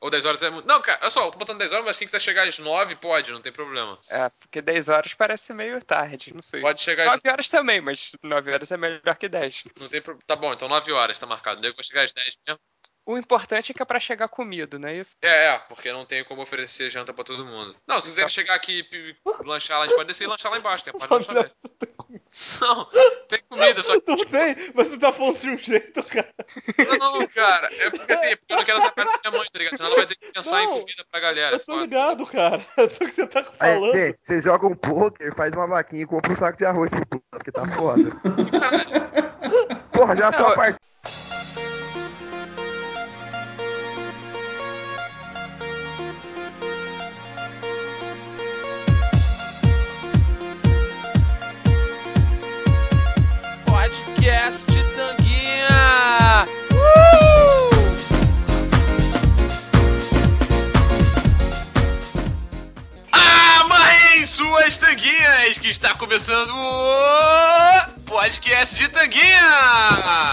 Ou 10 horas é muito... Não, cara, olha só, eu tô botando 10 horas, mas quem quiser chegar às 9 pode, não tem problema. Porque 10 horas parece meio tarde, não sei. Pode chegar às 9 horas também, mas 9 horas é melhor que 10. Não tem Tá bom, então 9 horas tá marcado. Daí eu vou chegar às 10 mesmo. O importante é que é pra chegar comido, não é isso? Porque não tenho como oferecer janta pra todo mundo. Não, se quiserem chegar aqui e lanchar lá, a gente pode descer e lanchar lá embaixo. Tem a parte do lanchonete. Não, tem comida, só que... Não sei, mas tu tá falando de um jeito, cara. Não, cara, é porque assim, eu não quero atrapalhar minha mãe, tá ligado? Senão ela vai ter que pensar em comida pra galera. Eu tô ligado, cara. Só que você tá Aí, falando. gente, você joga um poker, faz uma vaquinha e compra um saco de arroz pro povo, porque tá foda. Porra, já só a parte. Podcast de Tanguinha! Amarrem suas tanguinhas, que está começando o Podcast de Tanguinha!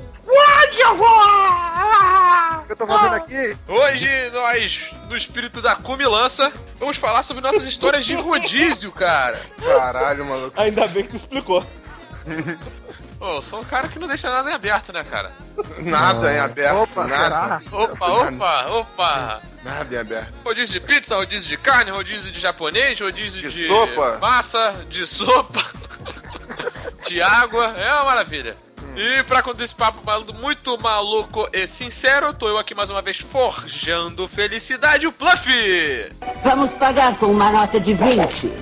O que eu tô fazendo aqui? Hoje nós, no espírito da cumilança, vamos falar sobre nossas histórias de rodízio, cara. Caralho, maluco. Ainda bem que tu explicou. Pô, eu sou um cara que não deixa nada em aberto, né, cara? Nada em aberto. Opa, nada. Opa! Nada em aberto. Rodízio de pizza, rodízio de carne, rodízio de japonês, rodízio de sopa. massa, de sopa, de água, é uma maravilha. E pra contar esse papo muito maluco e sincero, tô eu aqui mais uma vez forjando felicidade, o Pluff! Vamos pagar com uma nota de 20.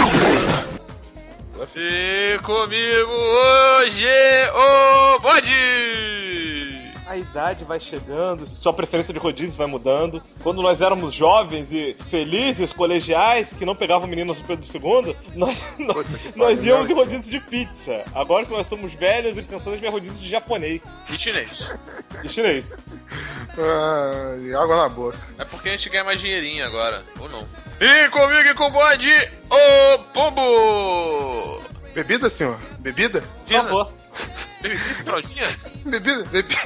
E comigo hoje, o Bode! A idade vai chegando, sua preferência de rodízio vai mudando. Quando nós éramos jovens e felizes, colegiais, que não pegavam meninos no Pedro II, nós íamos em rodízio de pizza. Agora que nós somos velhos e pensamos em rodízio de japonês E chinês. e chinês. Água na boca. É porque a gente ganha mais dinheirinho agora, ou não. E comigo e com o Bode, o Pombo! Bebida, senhor? Bebida? Por favor. Bebida, fraldinha? Bebida?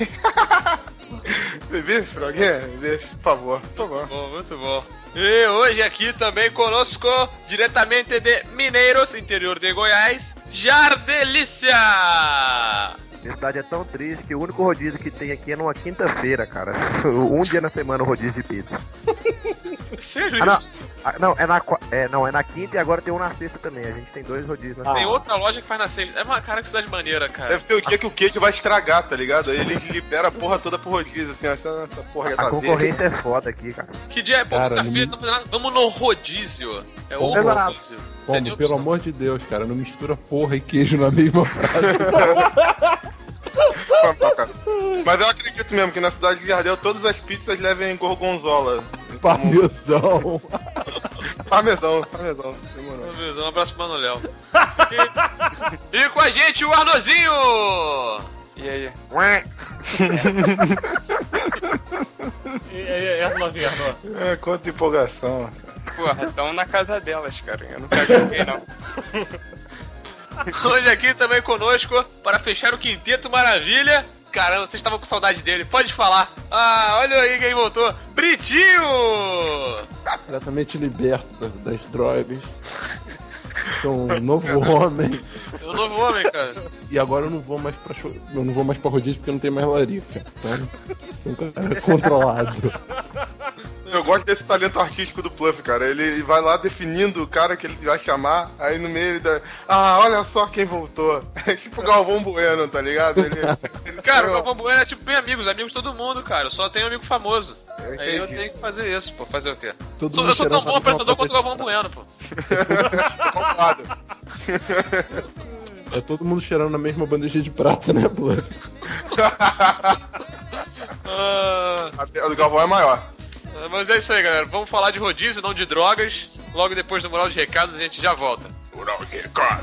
Bebida, Froguinha? Por favor, por favor. Bom, muito bom. E hoje aqui também conosco, diretamente de Mineiros, interior de Goiás, Jardelícia! Minha cidade é tão triste que o único rodízio que tem aqui é numa quinta-feira, cara. Um dia na semana o rodízio de pizza. Sério isso? Não, é na quinta e agora tem um na sexta também. A gente tem 2 rodízios na Tem semana. outra loja que faz na sexta. É uma cara que cidade maneira, cara. Deve ser o dia que o queijo vai estragar, tá ligado? Aí eles liberam a porra toda pro rodízio, assim, essa porra já tá A concorrência é foda aqui, cara. Que dia é? Pô, Cara, quinta-feira, não fazendo nada. Vamos no rodízio. É o Exato. rodízio. Você Como, tem pelo opção. amor de Deus, cara, não mistura porra e queijo na mesma frase. Mas eu acredito mesmo que na cidade de Jardel todas as pizzas levem gorgonzola. Parmesão. Parmesão, demorou. Um abraço pro Mano Léo. E com a gente o Arnozinho! E aí? E essa novinha, Arnô? Quanta empolgação. Porra, estão na casa delas, cara. Eu não pego ninguém, não. Hoje aqui também conosco, para fechar o Quinteto Maravilha. Caramba, vocês estavam com saudade dele, pode falar. Ah, olha aí quem voltou. Britinho! Completamente liberto das drogas. Sou um novo homem. É um novo homem, cara. E agora eu não vou mais pra rodízio porque eu não tenho mais larica. Então, sou um cara controlado. Eu gosto desse talento artístico do Pluff, cara. Ele vai lá definindo o cara que ele vai chamar, aí no meio ele dá... Ah, olha só quem voltou. É tipo o Galvão Bueno, tá ligado? Cara, o Galvão Bueno é tipo bem amigos de todo mundo, cara. Eu só tenho amigo famoso. Entendi. Aí eu tenho que fazer isso, pô. Fazer o quê? Todo mundo Eu sou tão cheirando bom apresentador uma quanto o Galvão Bueno, pô. Concordo. É todo mundo cheirando na mesma bandeja de prata, né, Blood? A do Galvão é maior. Mas é isso aí, galera. Vamos falar de rodízio, não de drogas. Logo depois do Mural de Recados a gente já volta. Mural de Recados.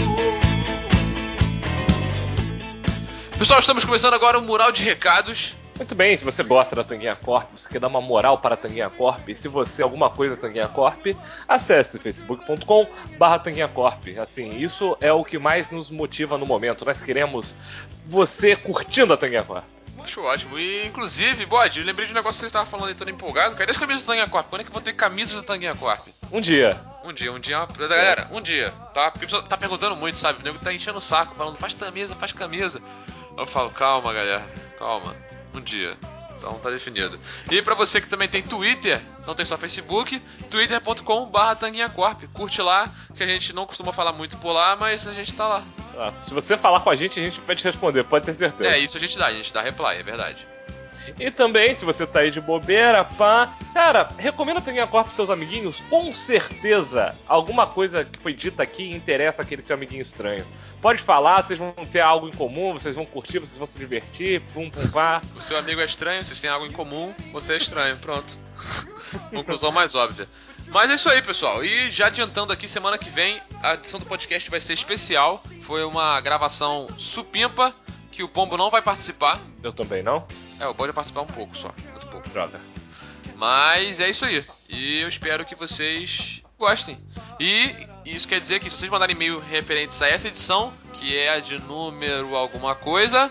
Pessoal, estamos começando agora o Mural de Recados. Muito bem, se você gosta da Tanguinha Corp, você quer dar uma moral para a Tanguinha Corp, e se você é alguma coisa Tanguinha Corp, acesse facebook.com/Tanguinha Corp. Assim, isso é o que mais nos motiva no momento. Nós queremos você curtindo a Tanguinha Corp. Acho ótimo. E, inclusive, Bode, eu lembrei de um negócio que você estava falando aí todo empolgado. Cadê as camisas da Tanguinha Corp? Quando é que eu vou ter camisas da Tanguinha Corp? Um dia. Um dia. Galera, um dia, tá? Porque o pessoal tá perguntando muito, sabe? O nego tá enchendo o saco, falando, faz camisa. Eu falo, calma, galera, calma. Um dia. Então tá definido. E pra você que também tem Twitter, não tem só Facebook, twitter.com/TanguinhaCorp. Curte lá, que a gente não costuma falar muito por lá, mas a gente tá lá. Se você falar com a gente vai te responder, pode ter certeza. Isso a gente dá reply, é verdade. E também, se você tá aí de bobeira, cara, recomenda a Tanguinha Corp pros seus amiguinhos. Com certeza, alguma coisa que foi dita aqui interessa aquele seu amiguinho estranho. Pode falar, vocês vão ter algo em comum, vocês vão curtir, vocês vão se divertir, pá. O seu amigo é estranho, vocês têm algo em comum, você é estranho, pronto. Conclusão mais óbvia. Mas é isso aí, pessoal. E já adiantando aqui, semana que vem, a edição do podcast vai ser especial. Foi uma gravação supimpa, que o Pombo não vai participar. Eu também não? O Pombo vai participar um pouco só, muito pouco. Droga. Mas é isso aí. E eu espero que vocês gostem. E isso quer dizer que se vocês mandarem e-mail referentes a essa edição, que é a de número alguma coisa...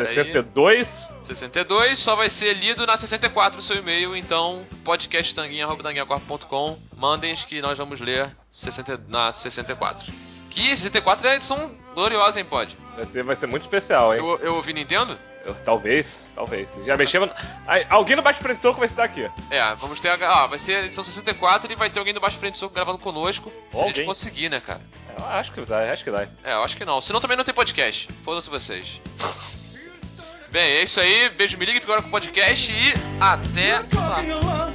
62, só vai ser lido na 64 o seu e-mail. Então, podcasttanguinha@tanguinhacorp.com. Mandem que nós vamos ler na 64. Que 64 é a edição gloriosa, hein, Pod? Vai ser muito especial, hein? Eu ouvi Nintendo? Talvez. Já mexemos. Alguém no Baixo Frente Soco vai estar aqui. Vamos ter vai ser a edição 64 e vai ter alguém do Baixo Frente Soco gravando conosco. Se a gente conseguir, né, cara? Eu acho que vai. Eu acho que não. Senão também não tem podcast. Foda-se vocês. Bem, é isso aí. Beijo, me liga, fica agora com o podcast e até lá.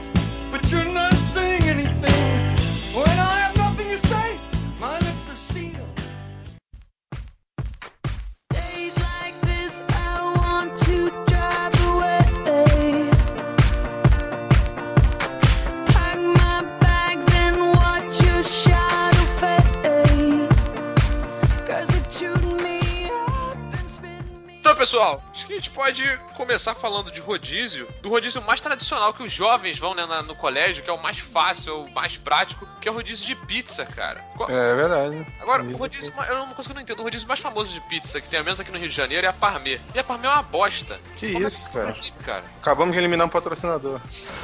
Então, pessoal, acho que a gente pode começar falando de rodízio, do rodízio mais tradicional que os jovens vão, né, no colégio, que é o mais fácil, é o mais prático, que é o rodízio de pizza, cara. É verdade. Agora, o rodízio, uma coisa que eu não entendo, o rodízio mais famoso de pizza, que tem a menos aqui no Rio de Janeiro, é a Parmê. E a Parmê é uma bosta. Isso, cara. Cara. Acabamos de eliminar um patrocinador.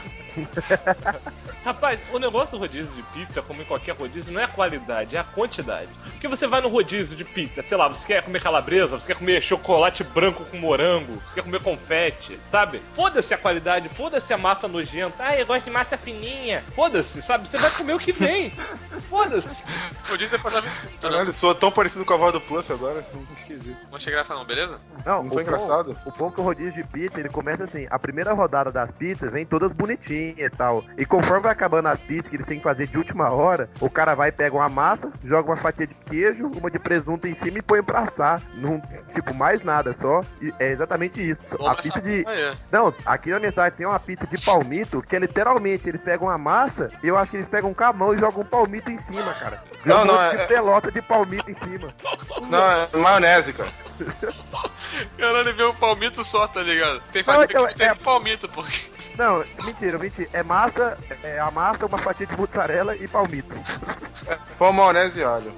Rapaz, o negócio do rodízio de pizza, como em qualquer rodízio, não é a qualidade, é a quantidade. Porque você vai no rodízio de pizza, sei lá, você quer comer calabresa, você quer comer chocolate branco com morango, você quer comer confete, sabe? Foda-se a qualidade, foda-se a massa nojenta. Eu gosto de massa fininha. Foda-se, sabe? Você vai comer o que vem. Foda-se. Rodízio depois da Caralho, soa tão parecido com a voz do Pluff agora, assim, esquisito. Não achei graça não, beleza? Não foi engraçado? O bom que o rodízio de pizza, ele começa assim, a primeira rodada das pizzas vem todas bonitinhas e tal. E conforme vai acabando as pizzas que eles têm que fazer de última hora, o cara vai e pega uma massa, joga uma fatia de queijo, uma de presunto em cima e põe pra assar. Não, tipo, mais nada, só. E é exatamente isso. A pizza de... Não, aqui na minha cidade tem uma pizza de palmito, que é literalmente, eles pegam a massa, e eu acho que eles pegam um camão e jogam um palmito em cima, cara. Não, é pelota de palmito em cima. Não, é maionese, cara. Caralho, vê um palmito só, tá ligado? Tem fatia que tem palmito, porque... Não, mentira. É massa, a massa, uma fatia de mussarela e palmito. Pão, maionese e óleo.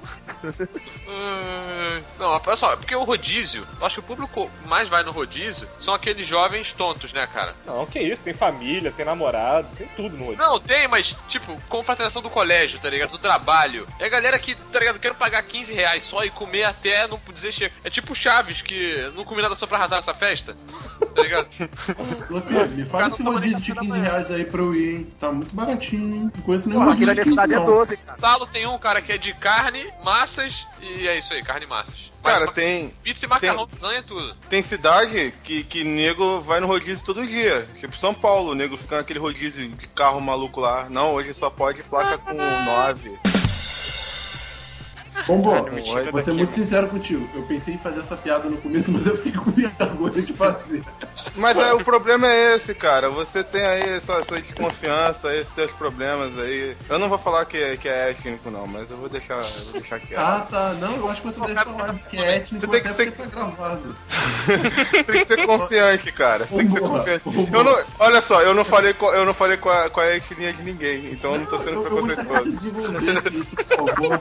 Não, olha só, é porque o rodízio, eu acho que o público mais vai no rodízio são aqueles jovens tontos, né, cara? Não, que isso, tem família, tem namorado, tem tudo no rodízio. Não, tem, mas, tipo, confraternização do colégio, tá ligado? Do trabalho. É a galera que, tá ligado, quer pagar R$15 só e comer até não dizer chega. É tipo Chaves, que não comi nada só pra arrasar essa festa, tá ligado? Me fala esse rodízio de R$15 aí pra eu ir, hein? Tá muito baratinho, hein? Não conheço nenhum Aqui rodízio na de minha 15, cidade é não. 12, cara. Salo tem um, cara, que é de carne, massas e é isso aí, carne e massas. Cara, tem... Pizza e macarrão, lasanha, tudo. Tem cidade que nego vai no rodízio todo dia. Tipo São Paulo, o nego fica naquele rodízio de carro maluco lá. Não, hoje só pode placa com 9. Bombom, mentira vou ser daqui, muito sincero contigo. Eu pensei em fazer essa piada no começo, mas eu fiquei com vergonha de fazer. Mas o problema é esse, cara. Você tem aí essa desconfiança, esses seus problemas aí. Eu não vou falar que é étnico, não, mas eu vou deixar quieto. Ah, tá. Não, eu acho que você deve falar que é étnico Você tem que até ser- porque tá gravado. Tem que ser confiante, cara. Você tem que ser Vambora, confiante. vambora. Olha só, eu não falei com a etnia de ninguém, então eu não tô sendo eu gostaria que você preconceituoso. desenvolvesse isso, por favor.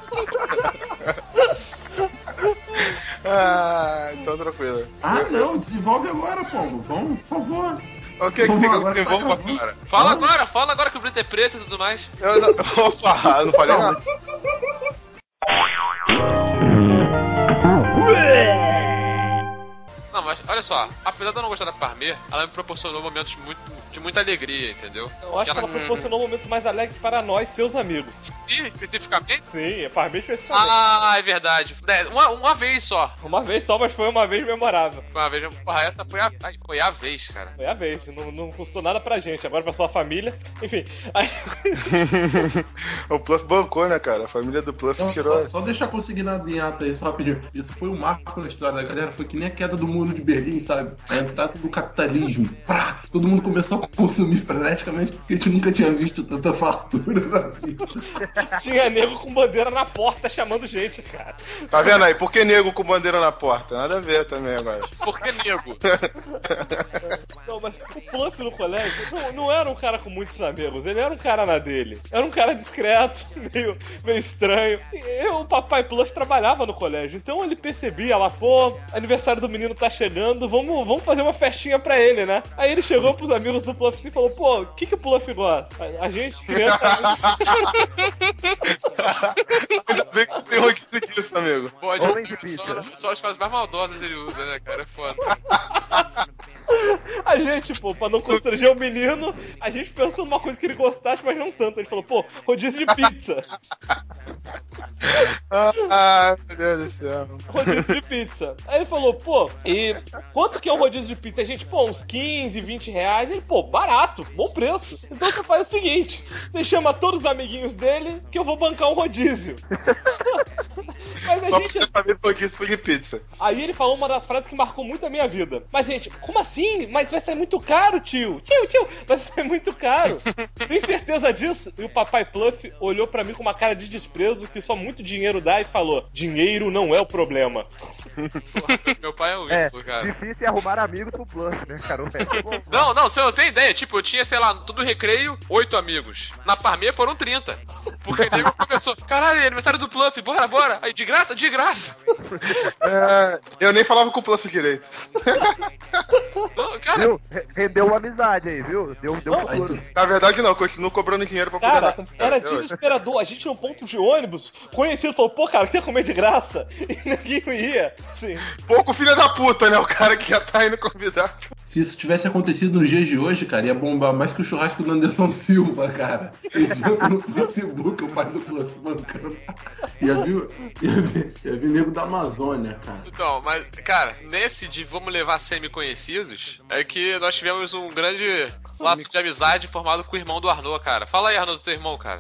Ah, então tranquilo. Ah, não, desenvolve agora, Pombo. Vamos, por favor. O que Vamos que eu agora, desenvolva, tá acabando. cara? Fala agora que o Brito é preto e tudo mais. Eu não... Opa, eu não falei nada. Não, mas olha só, apesar de eu não gostar da Parmê, ela me proporcionou momentos de muita alegria, entendeu? Eu acho que ela proporcionou um momento mais alegre para nós, seus amigos. Sim, especificamente? Sim, a Parmê especificamente. Ah, é verdade. Uma vez só. Uma vez só, mas foi uma vez memorável. Uma vez, porra, essa foi a vez, cara. Foi a vez, não custou nada pra gente, agora pra sua família. Enfim, aí... O Pluff bancou, né, cara? A família do Pluff Não, tirou. só deixar consignado em ata isso rapidinho. Isso foi um marco na história da galera. Foi que nem a queda do muro de Berlim, sabe? A entrada do capitalismo. Prá! Todo mundo começou a consumir freneticamente porque a gente nunca tinha visto tanta fartura na vida. Tinha nego com bandeira na porta chamando gente, cara. Tá vendo aí? Por que nego com bandeira na porta? Nada a ver também agora. Por que nego? Não, mas o Pluff no colégio não era um cara com muitos amigos, ele era um cara na dele. Era um cara discreto, meio estranho. E o papai Pluff trabalhava no colégio, então ele percebia lá, pô, aniversário do menino tá chegando, vamos fazer uma festinha pra ele, né? Aí ele chegou pros amigos do Pluff assim e falou, pô, o que o Pluff gosta? A gente, criança... Ainda bem que tem rodízio disso, amigo. Pode, Homem de pizza. só as frases mais maldosas ele usa, né, cara? É foda. A gente, pô, pra não constranger o menino, a gente pensou numa coisa que ele gostasse, mas não tanto. Ele falou, pô, rodízio de pizza. Ah, meu Deus do céu. Rodízio de pizza. Aí ele falou, pô, e quanto que é um rodízio de pizza? A gente, pô, uns 15, 20 reais. Ele, pô, barato, bom preço. Então você faz o seguinte, você chama todos os amiguinhos dele que eu vou bancar um rodízio. Mas a Só gente... pra você saber que rodízio foi de pizza. Aí ele falou uma das frases que marcou muito a minha vida. Mas, gente, como assim? Mas vai sair muito caro, tio. Tio, vai sair muito caro. Tem certeza disso? E o papai Pluff olhou pra mim com uma cara de desprezo que só muito dinheiro dá e falou, dinheiro não é o problema. Porra, meu pai é um ídolo, cara. Difícil é arrumar amigos pro Plus, né, cara? O resto é bom. Não, você não tem ideia. Tipo, eu tinha, sei lá, todo recreio, 8 amigos. Na Parmê foram 30. Porque o nego começou, caralho, é aniversário do Pluff, bora. Aí, de graça? De graça. Eu nem falava com o Pluff direito. Não, cara, Viu? Rendeu uma amizade aí, viu? Deu futuro. Na verdade, não, continuo cobrando dinheiro pra poder dar Cara, com era desesperador. A gente no ponto de ônibus, conhecido, falou, pô, cara, quer comer de graça? E ninguém ia. Assim. Pouco filho da puta, né? O cara que já tá indo convidar. Se isso tivesse acontecido nos dias de hoje, cara, ia bombar mais que o churrasco do Anderson Silva, cara. Ele viu no Facebook o pai do Plus bancando. Ia vir nego da Amazônia, cara. então, mas, cara, nesse de vamos levar semi-conhecidos, é que nós tivemos um grande laço de amizade formado com o irmão do Arnaud, cara. Fala aí, Arnaud, do teu irmão, cara.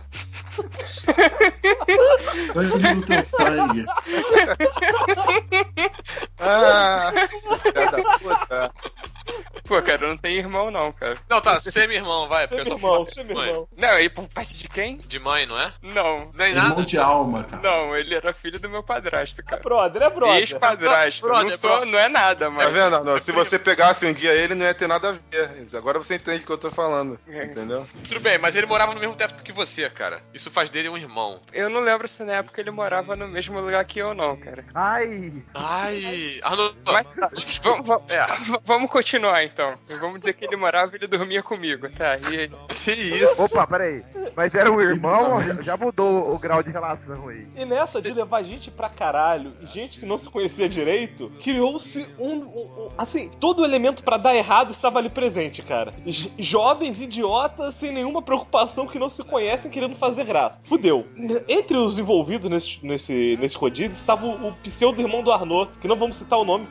Sangue do teu sangue. Ah, filha da puta. Pô, cara, eu não tenho irmão não, cara. Não, tá, semi-irmão, vai, porque eu sou filho de mãe. Irmão. Não, e por parte de quem? De mãe, não é? Não. Nem Irmão nada. de alma, cara. Não, ele era filho do meu padrasto, cara. É brother. Ex-padrasto. Brother. Não é nada, Tá mas... vendo, Arnaldo? Se você pegasse um dia ele, não ia ter nada a ver. Agora você entende o que eu tô falando. Entendeu? Tudo bem, mas ele morava no mesmo teto que você, cara. Isso faz dele um irmão. Eu não lembro se na época ele morava no mesmo lugar que eu, não, cara. Ai, Arnaud, Mas tá, vamos continuar, então. Vamos dizer que ele morava e ele dormia comigo, tá? E Que isso? opa, peraí. Mas era um irmão ou já mudou o grau de relação aí? E nessa de levar gente pra caralho, gente que não se conhecia direito, criou-se assim, todo elemento pra dar errado estava ali presente, cara. Jovens idiotas sem nenhuma preocupação que não se conhecem querendo fazer graça. Fudeu. Entre os envolvidos nesse rodízio estava o pseudo-irmão do Arnaud, que não vamos citar o nome.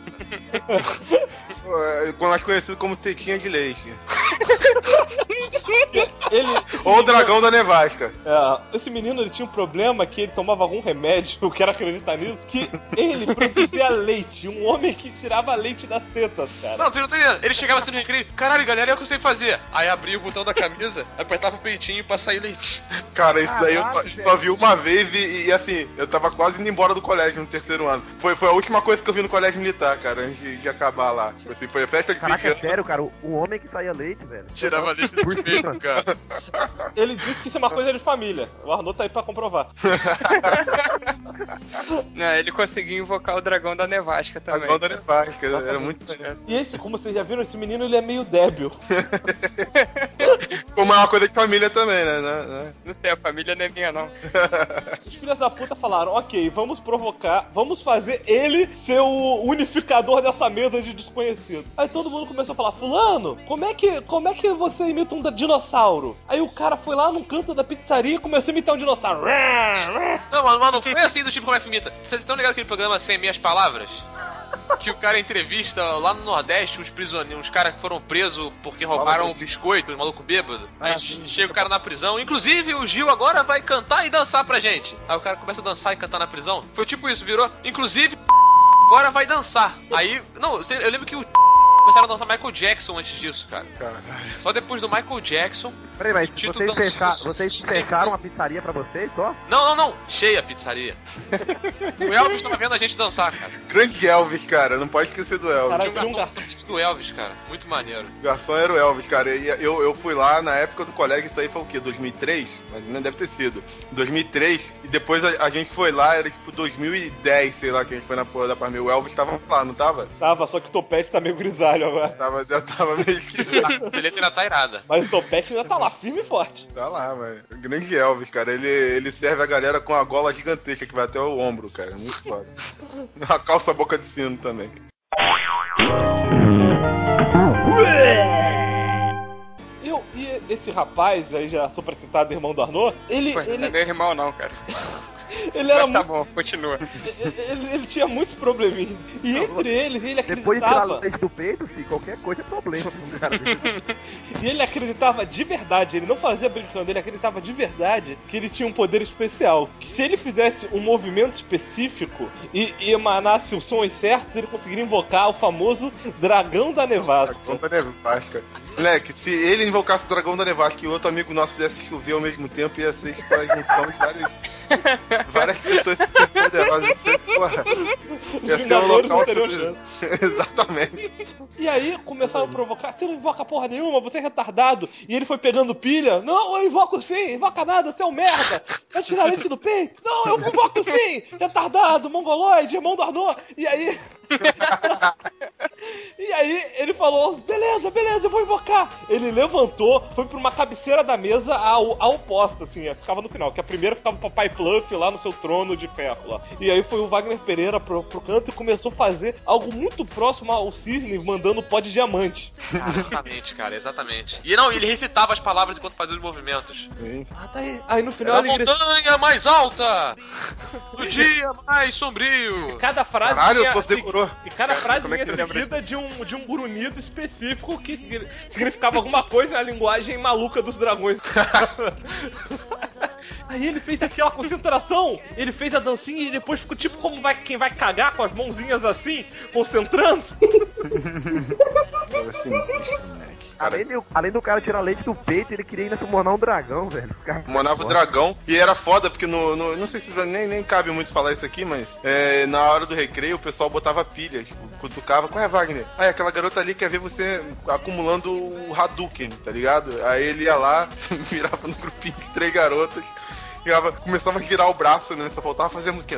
Mais conhecido como tetinha de leite. Ele Ou o dragão da nevasca. Esse menino, ele tinha um problema que ele tomava algum remédio, eu quero acreditar nisso, que ele produzia leite. Um homem que tirava leite das tetas, cara. Não, você não tá entendendo. Ele chegava assim no recreio, caralho, galera, é o que eu sei fazer. Aí abria o botão da camisa, apertava o peitinho pra sair leite. Cara, isso daí eu só vi uma vez e assim, eu tava quase indo embora do colégio no terceiro ano. Foi a última coisa que eu vi no colégio militar, cara, antes de acabar lá. Assim, foi a festa de Caraca, pequeno. sério, cara, o homem que saía leite, velho. Tirava leite do peito, cara. Ele disse que isso é uma coisa de família. O Arnaud tá aí pra comprovar. Não, ele conseguiu invocar o dragão da nevasca também. Dragão da nevasca, era muito maneiro. E esse, como vocês já viram, esse menino, ele é meio débil. Como é uma coisa de família também, né? Não sei, a família não é minha, não. Os filhos da puta falaram, ok, vamos provocar, vamos fazer ele ser o unificador dessa mesa de desconhecido. Aí todo mundo começou a falar, fulano, como é que você imita um dinossauro? Aí o cara foi lá num canto da pizzaria e começou a imitar um dinossauro. Não, mas não foi assim do tipo como é que imita. Vocês estão ligados aquele programa Sem Minhas Palavras? Que o cara entrevista lá no Nordeste uns prisioneiros, uns caras que foram presos porque roubaram um biscoito, um maluco bêbado. Aí chega o cara na prisão. Inclusive, o Gil agora vai cantar e dançar pra gente. Aí o cara começa a dançar e cantar na prisão. Foi tipo isso, virou. Inclusive, agora vai dançar. Aí, não, eu lembro que o começaram a dançar Michael Jackson antes disso, cara. Só depois do Michael Jackson. Peraí, mas vocês fecharam a pizzaria pra vocês só? Não. Cheia a pizzaria. O Elvis tava vendo a gente dançar, cara. Grande Elvis, cara. Não pode esquecer do Elvis. Caralho, Tinha um garçom do Elvis, cara. Muito maneiro. O garçom era o Elvis, cara. E eu fui lá na época do colégio, isso aí foi o quê? 2003? Mais ou menos deve ter sido. 2003. E depois a gente foi lá, era tipo 2010, sei lá, que a gente foi na porra da Parmeira. O Elvis tava lá, não tava? Tava, só que o topete tá meio grisalho agora. Já tava meio esquisito. A beleza ainda tá irada. Mas o topete ainda tá lá, firme e forte. Tá lá, mano. Grande Elvis, cara. Ele serve a galera com a gola gigantesca que vai até o ombro, cara. Muito foda. A calça boca de sino também. E esse rapaz, aí já sou pra citar, irmão do Arnaud, ele Não é meu irmão, não, cara. ele era Mas tá bom, continua. ele tinha muitos probleminhas. E entre eles, ele Depois de tirar acreditava. leite do peito, filho, qualquer coisa é problema pra um cara desse. E ele acreditava de verdade, ele não fazia brincando, ele acreditava de verdade que ele tinha um poder especial. Que se ele fizesse um movimento específico e emanasse os sons certos, ele conseguiria invocar o famoso Dragão da Nevasca. Dragão da Nevasca. Moleque, se ele invocasse o Dragão da Nevasca e outro amigo nosso fizesse chover ao mesmo tempo, ia ser tipo, a junção de várias pessoas super poderosas. Ia ser um local. Exatamente. E aí começaram a provocar, você não invoca porra nenhuma, você é retardado. E ele foi pegando pilha, não, eu invoco sim, invoca nada, você é um merda. Vai tirar leite do peito, não, eu invoco sim, retardado, mongoloide, irmão do Arnaud. E aí... E aí ele falou, beleza, eu vou invocar. Ele levantou, foi pra uma cabeceira da mesa a oposta, assim, ficava no final, que a primeira ficava o Papai Fluff lá no seu trono de ferro lá. E aí foi o Wagner Pereira pro canto e começou a fazer algo muito próximo ao Cisne, mandando pó de diamante. Exatamente, cara, exatamente. E não, ele recitava as palavras enquanto fazia os movimentos. Ah, tá aí. Aí no final ele montanha mais alta, no dia mais sombrio. Cada frase Caralho, decorou. E cada frase como é que vinha tu lembra seguida de um grunhido específico que significava alguma coisa na linguagem maluca dos dragões. Aí ele fez aquela concentração, ele fez a dancinha e depois ficou tipo como quem vai cagar com as mãozinhas assim, concentrando. Além do cara tirar leite do peito, ele queria ainda summonar um dragão, velho. Summonava o dragão. E era foda, porque não sei se nem cabe muito falar isso aqui, mas na hora do recreio o pessoal botava pilhas, tipo, cutucava. Qual é, Wagner? Ah, aquela garota ali quer ver você acumulando o Hadouken, tá ligado? Aí ele ia lá, virava no grupinho de 3 garotas. Começava a girar o braço, né? Só faltava fazer a musiquinha.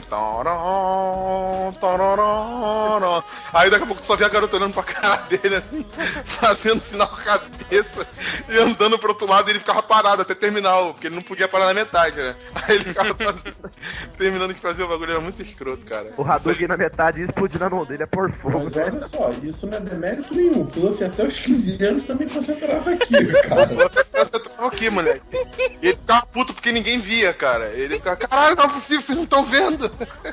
Aí daqui a pouco tu só via a garota olhando pra cara dele, assim, fazendo sinal com a cabeça e andando pro outro lado e ele ficava parado até terminar, porque ele não podia parar na metade, né? Aí ele ficava terminando de fazer o bagulho, era muito escroto, cara. O Hadouken na metade e explodir na mão dele é por fogo. Mas olha só, isso não é demérito nenhum. O Fluff até os 15 anos também concentrava aquilo, cara. Eu tava aqui, moleque. E ele ficava puto porque ninguém via, cara. Ele ficava, caralho, não é possível, vocês não estão vendo.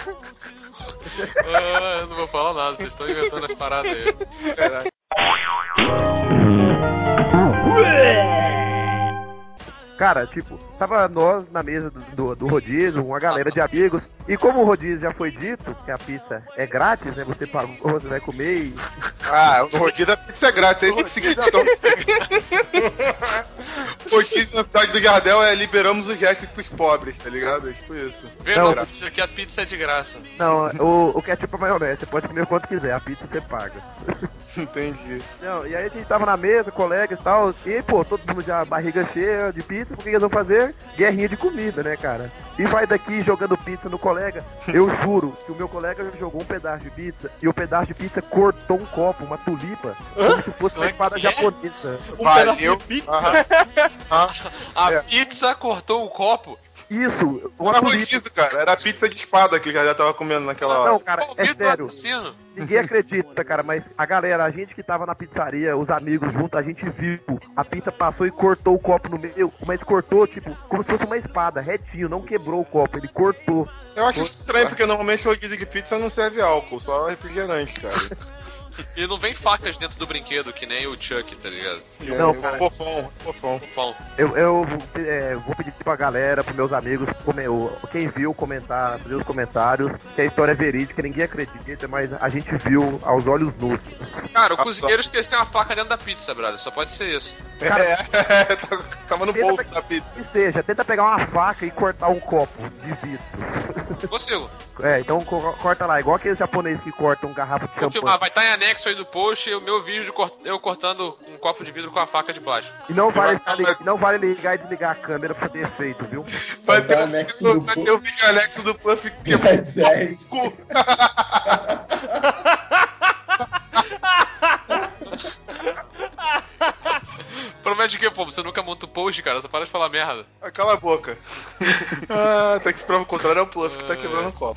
Eu não vou falar nada, vocês estão inventando as paradas aí. Verdade. Cara, tipo, tava nós na mesa do rodízio, uma galera de amigos. E como o rodízio já foi dito, que a pizza é grátis, né? Você pagou, você vai comer e... Ah, o rodízio da pizza é grátis, é isso que significa. O rodízio na cidade do Jardel é liberamos os gestos pros pobres, tá ligado? É tipo isso. Vê, Não, nossa, aqui a pizza é de graça. Não, o ketchup é maionese, você pode comer o quanto quiser, a pizza você paga. Entendi. Não, e aí a gente tava na mesa, colegas e tal, e pô, todo mundo já barriga cheia de pizza, o que eles vão fazer? Guerrinha de comida, né, cara? E vai daqui jogando pizza no colega, eu juro que o meu colega jogou um pedaço de pizza, e o pedaço de pizza cortou um copo, uma tulipa, como se fosse uma espada japonesa. Valeu. A pizza cortou o copo. Isso, uma Era tulipa. rodízio, cara. Era pizza de espada que já tava comendo naquela hora. Não, cara, é sério. Assassino. Ninguém acredita, cara, mas a galera, a gente que tava na pizzaria, os amigos juntos, a gente viu. A pizza passou e cortou o copo no meio, mas cortou, tipo, como se fosse uma espada, retinho, não quebrou o copo, ele cortou. Eu acho estranho, porque normalmente o rodízio de pizza não serve álcool, só refrigerante, cara. E não vem facas dentro do brinquedo, que nem o Chuck, tá ligado? Não, cara. Fofão. Fofão. Eu vou pedir pra galera, pros meus amigos, quem viu comentar, fazer os comentários, que a história é verídica, ninguém acredita, mas a gente viu aos olhos nus. Cara, o cozinheiro esqueceu uma faca dentro da pizza, brother. Só pode ser isso. Tava no bolso da pizza. Que seja, tenta pegar uma faca e cortar um copo de vidro. Consigo. Então corta lá, igual aqueles japoneses que cortam garrafa de Vou champanhe. filmar, vai estar em anexo aí do post o meu vídeo de eu cortando um copo de vidro com a faca de plástico. E não vale ligar e desligar a câmera pra ter efeito, viu? Vai ter o vídeo anexo do Puff que Promete que, pô, você nunca monta o post, cara, só para de falar merda. Cala a boca. Até que se prova o contrário é o Puff que tá quebrando o copo.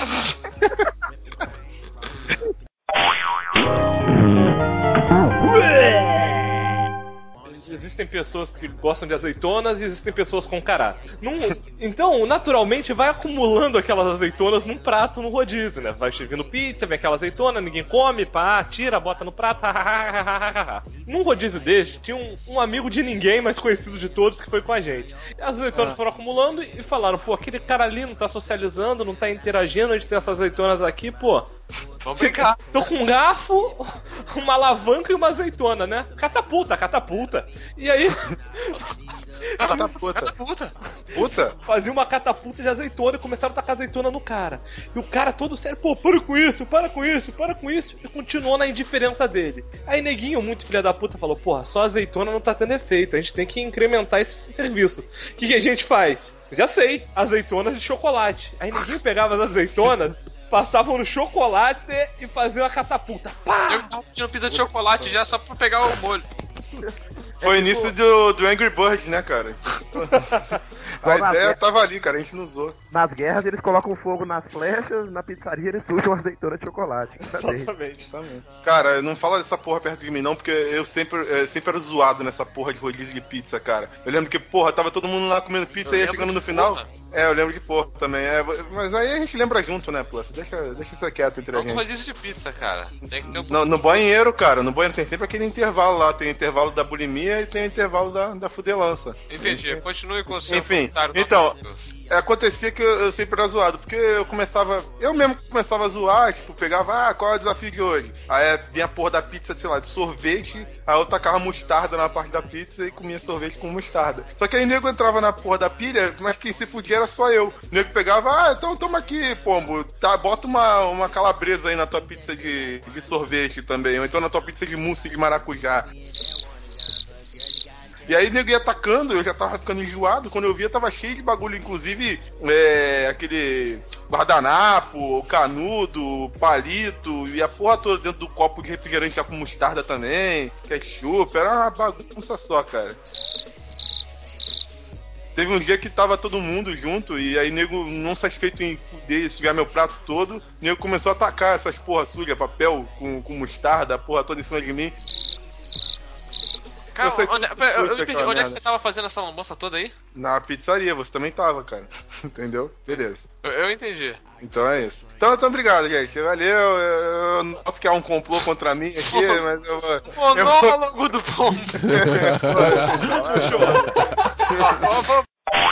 Existem pessoas que gostam de azeitonas e existem pessoas com caráter. Então, naturalmente, vai acumulando aquelas azeitonas num prato no rodízio, né? Vai servindo pizza, vem aquela azeitona, ninguém come, pá, tira, bota no prato, Num rodízio desse, tinha um amigo de ninguém, mas conhecido de todos, que foi com a gente. E as azeitonas foram acumulando e falaram, pô, aquele cara ali não tá socializando, não tá interagindo, a gente tem essas azeitonas aqui, pô. Vamos brincar. Tô com um garfo, uma alavanca e uma azeitona, né? Catapulta. E aí... Catapulta. Fazia uma catapulta de azeitona e começaram a tacar azeitona no cara. E o cara todo sério, pô, para com isso. E continuou na indiferença dele. Aí neguinho, muito filha da puta, falou, porra, só azeitona não tá tendo efeito, a gente tem que incrementar esse serviço. O que a gente faz? Já sei, azeitonas de chocolate. Aí neguinho pegava as azeitonas, passavam no chocolate e faziam a catapulta. Pá! Eu tava pedindo pizza de chocolate já só pra pegar o molho. Foi o início do Angry Birds, né, cara? A ideia tava ali, cara, a gente não usou. Nas guerras eles colocam fogo nas flechas, na pizzaria eles sujam azeitona de chocolate. Exatamente. Cara, não fala dessa porra perto de mim não, porque eu sempre era zoado nessa porra de rodízio de pizza, cara. Eu lembro que, porra, tava todo mundo lá comendo pizza e ia chegando no final... Porra. Eu lembro de porra também. Mas aí a gente lembra junto, né, Puff? Deixa isso quieto entre a gente. Não rodízio de pizza, cara. Tem que ter um no banheiro, cara. No banheiro tem sempre aquele intervalo lá. Tem o intervalo da bulimia e tem o intervalo da fudelança. Entendi. Continue com o seu comentário. Então... Acontecia que eu sempre era zoado, porque eu mesmo começava a zoar, tipo, pegava, qual é o desafio de hoje? Aí vinha a porra da pizza, sei lá, de sorvete, aí eu tacava mostarda na parte da pizza e comia sorvete com mostarda. Só que aí o nego entrava na porra da pilha, mas quem se fudia era só eu. O nego pegava, então toma aqui, pombo, tá, bota uma calabresa aí na tua pizza de sorvete também, ou então na tua pizza de mousse de maracujá. E aí o nego ia atacando, eu já tava ficando enjoado, quando eu via tava cheio de bagulho, inclusive aquele guardanapo, canudo, palito, e a porra toda dentro do copo de refrigerante já com mostarda também, ketchup, era uma bagunça só, cara. Teve um dia que tava todo mundo junto, e aí nego, não satisfeito em fuder, sujar meu prato todo, nego começou a atacar essas porra suja, papel com mostarda, a porra toda em cima de mim. Cara, onde é que você tava fazendo essa lambança toda aí? Na pizzaria, você também tava, cara. Entendeu? Beleza. Eu entendi. Então é isso. Então obrigado, gente. Valeu. Eu noto que há um complô contra mim aqui, mas eu vou... Monólogo do pombo. Vamos.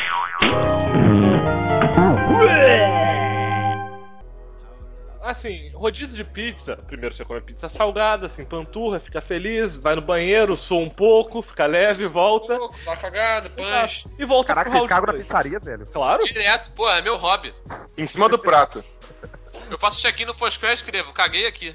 Assim, rodízio de pizza. Primeiro você come pizza salgada, assim, panturra, fica feliz, vai no banheiro, soa um pouco, fica leve, volta. Dá uma cagada, punch. E volta Caraca, pro vocês round cagam na 2. pizzaria, velho? Claro. Direto, pô, é meu hobby. Em cima do prato. Eu faço check-in no Foursquare e escrevo, caguei aqui.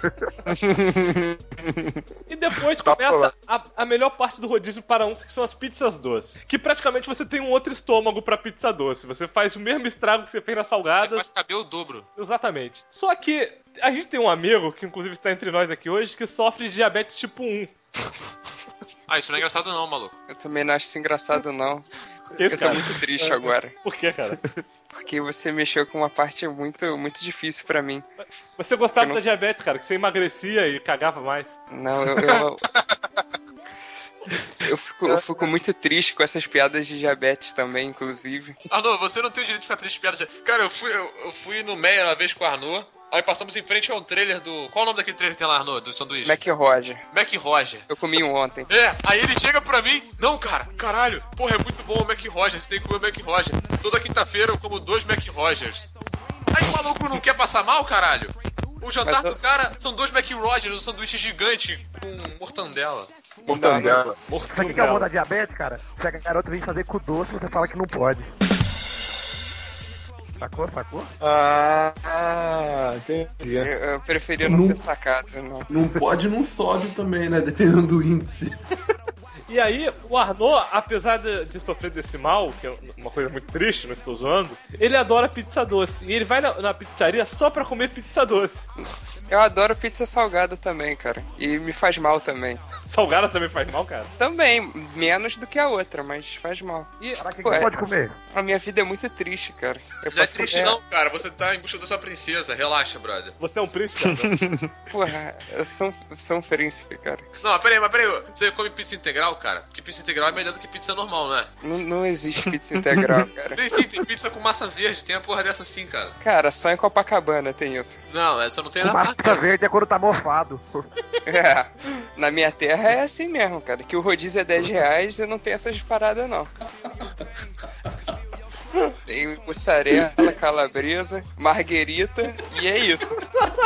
E depois Tá começa a melhor parte do rodízio para uns, que são as pizzas doces. Que praticamente você tem um outro estômago pra pizza doce. Você faz o mesmo estrago que você fez nas Você salgadas. faz caber o dobro. Exatamente. Só que a gente tem um amigo, que inclusive está entre nós aqui hoje, que sofre de diabetes tipo 1. Ah, isso não é engraçado não, maluco. Eu também não acho isso engraçado, não. Que isso, Eu tô cara? muito triste agora. Por que, cara? Porque você mexeu com uma parte muito difícil pra mim. Você gostava Eu não- da diabetes, cara, que você emagrecia e cagava mais. Não, eu fico muito triste com essas piadas de diabetes também, inclusive. Arnaud, você não tem o direito de ficar triste de piada. Cara, eu fui no Meia uma vez com o Arnaud. Aí passamos em frente ao trailer do... Qual o nome daquele trailer que tem lá, Arnaud, do sanduíche? Mac Roger. Mac Roger. Eu comi um ontem. Aí ele chega pra mim, não, cara, caralho, porra, é muito bom o Mac Roger, você tem que comer o Mac Roger. Toda quinta-feira eu como 2 Mac Rogers. Aí o maluco não quer passar mal, caralho? O jantar Mas do cara são 2 Mac Rogers, um sanduíche gigante com mortandela. Mortandela. Sabe o que é o bom da diabetes, cara? Se a garota vem fazer com doce, você fala que não pode. Sacou? Entendi. Eu preferia não ter sacado, não. Não pode, não sobe também, né? Dependendo do índice. E aí, o Arnaud, apesar de sofrer desse mal, que é uma coisa muito triste, não estou zoando, ele adora pizza doce. E ele vai na pizzaria só pra comer pizza doce. Eu adoro pizza salgada também, cara. E me faz mal também. Salgada também faz mal, cara? Também, menos do que a outra, mas faz mal. E Caraca, o que Pô, você é- pode comer? A minha vida é muito triste, cara. Eu Não é posso triste comer- não, cara, você tá em busca da sua princesa, relaxa, brother. você é um príncipe, Arnaud? Porra, eu sou um príncipe, cara. Não, mas peraí, você come pizza integral, cara? Porque pizza integral é melhor do que pizza normal, né? Não existe pizza integral, cara. Tem sim, tem pizza com massa verde, tem a porra dessa sim, cara. Cara, só em Copacabana tem isso. Não, só não tem O na massa verde é quando tá mofado. É, na minha terra é assim mesmo, cara. Que o rodízio é R$10 e não tem essas paradas, não. Tem mussarela, calabresa, marguerita e é isso.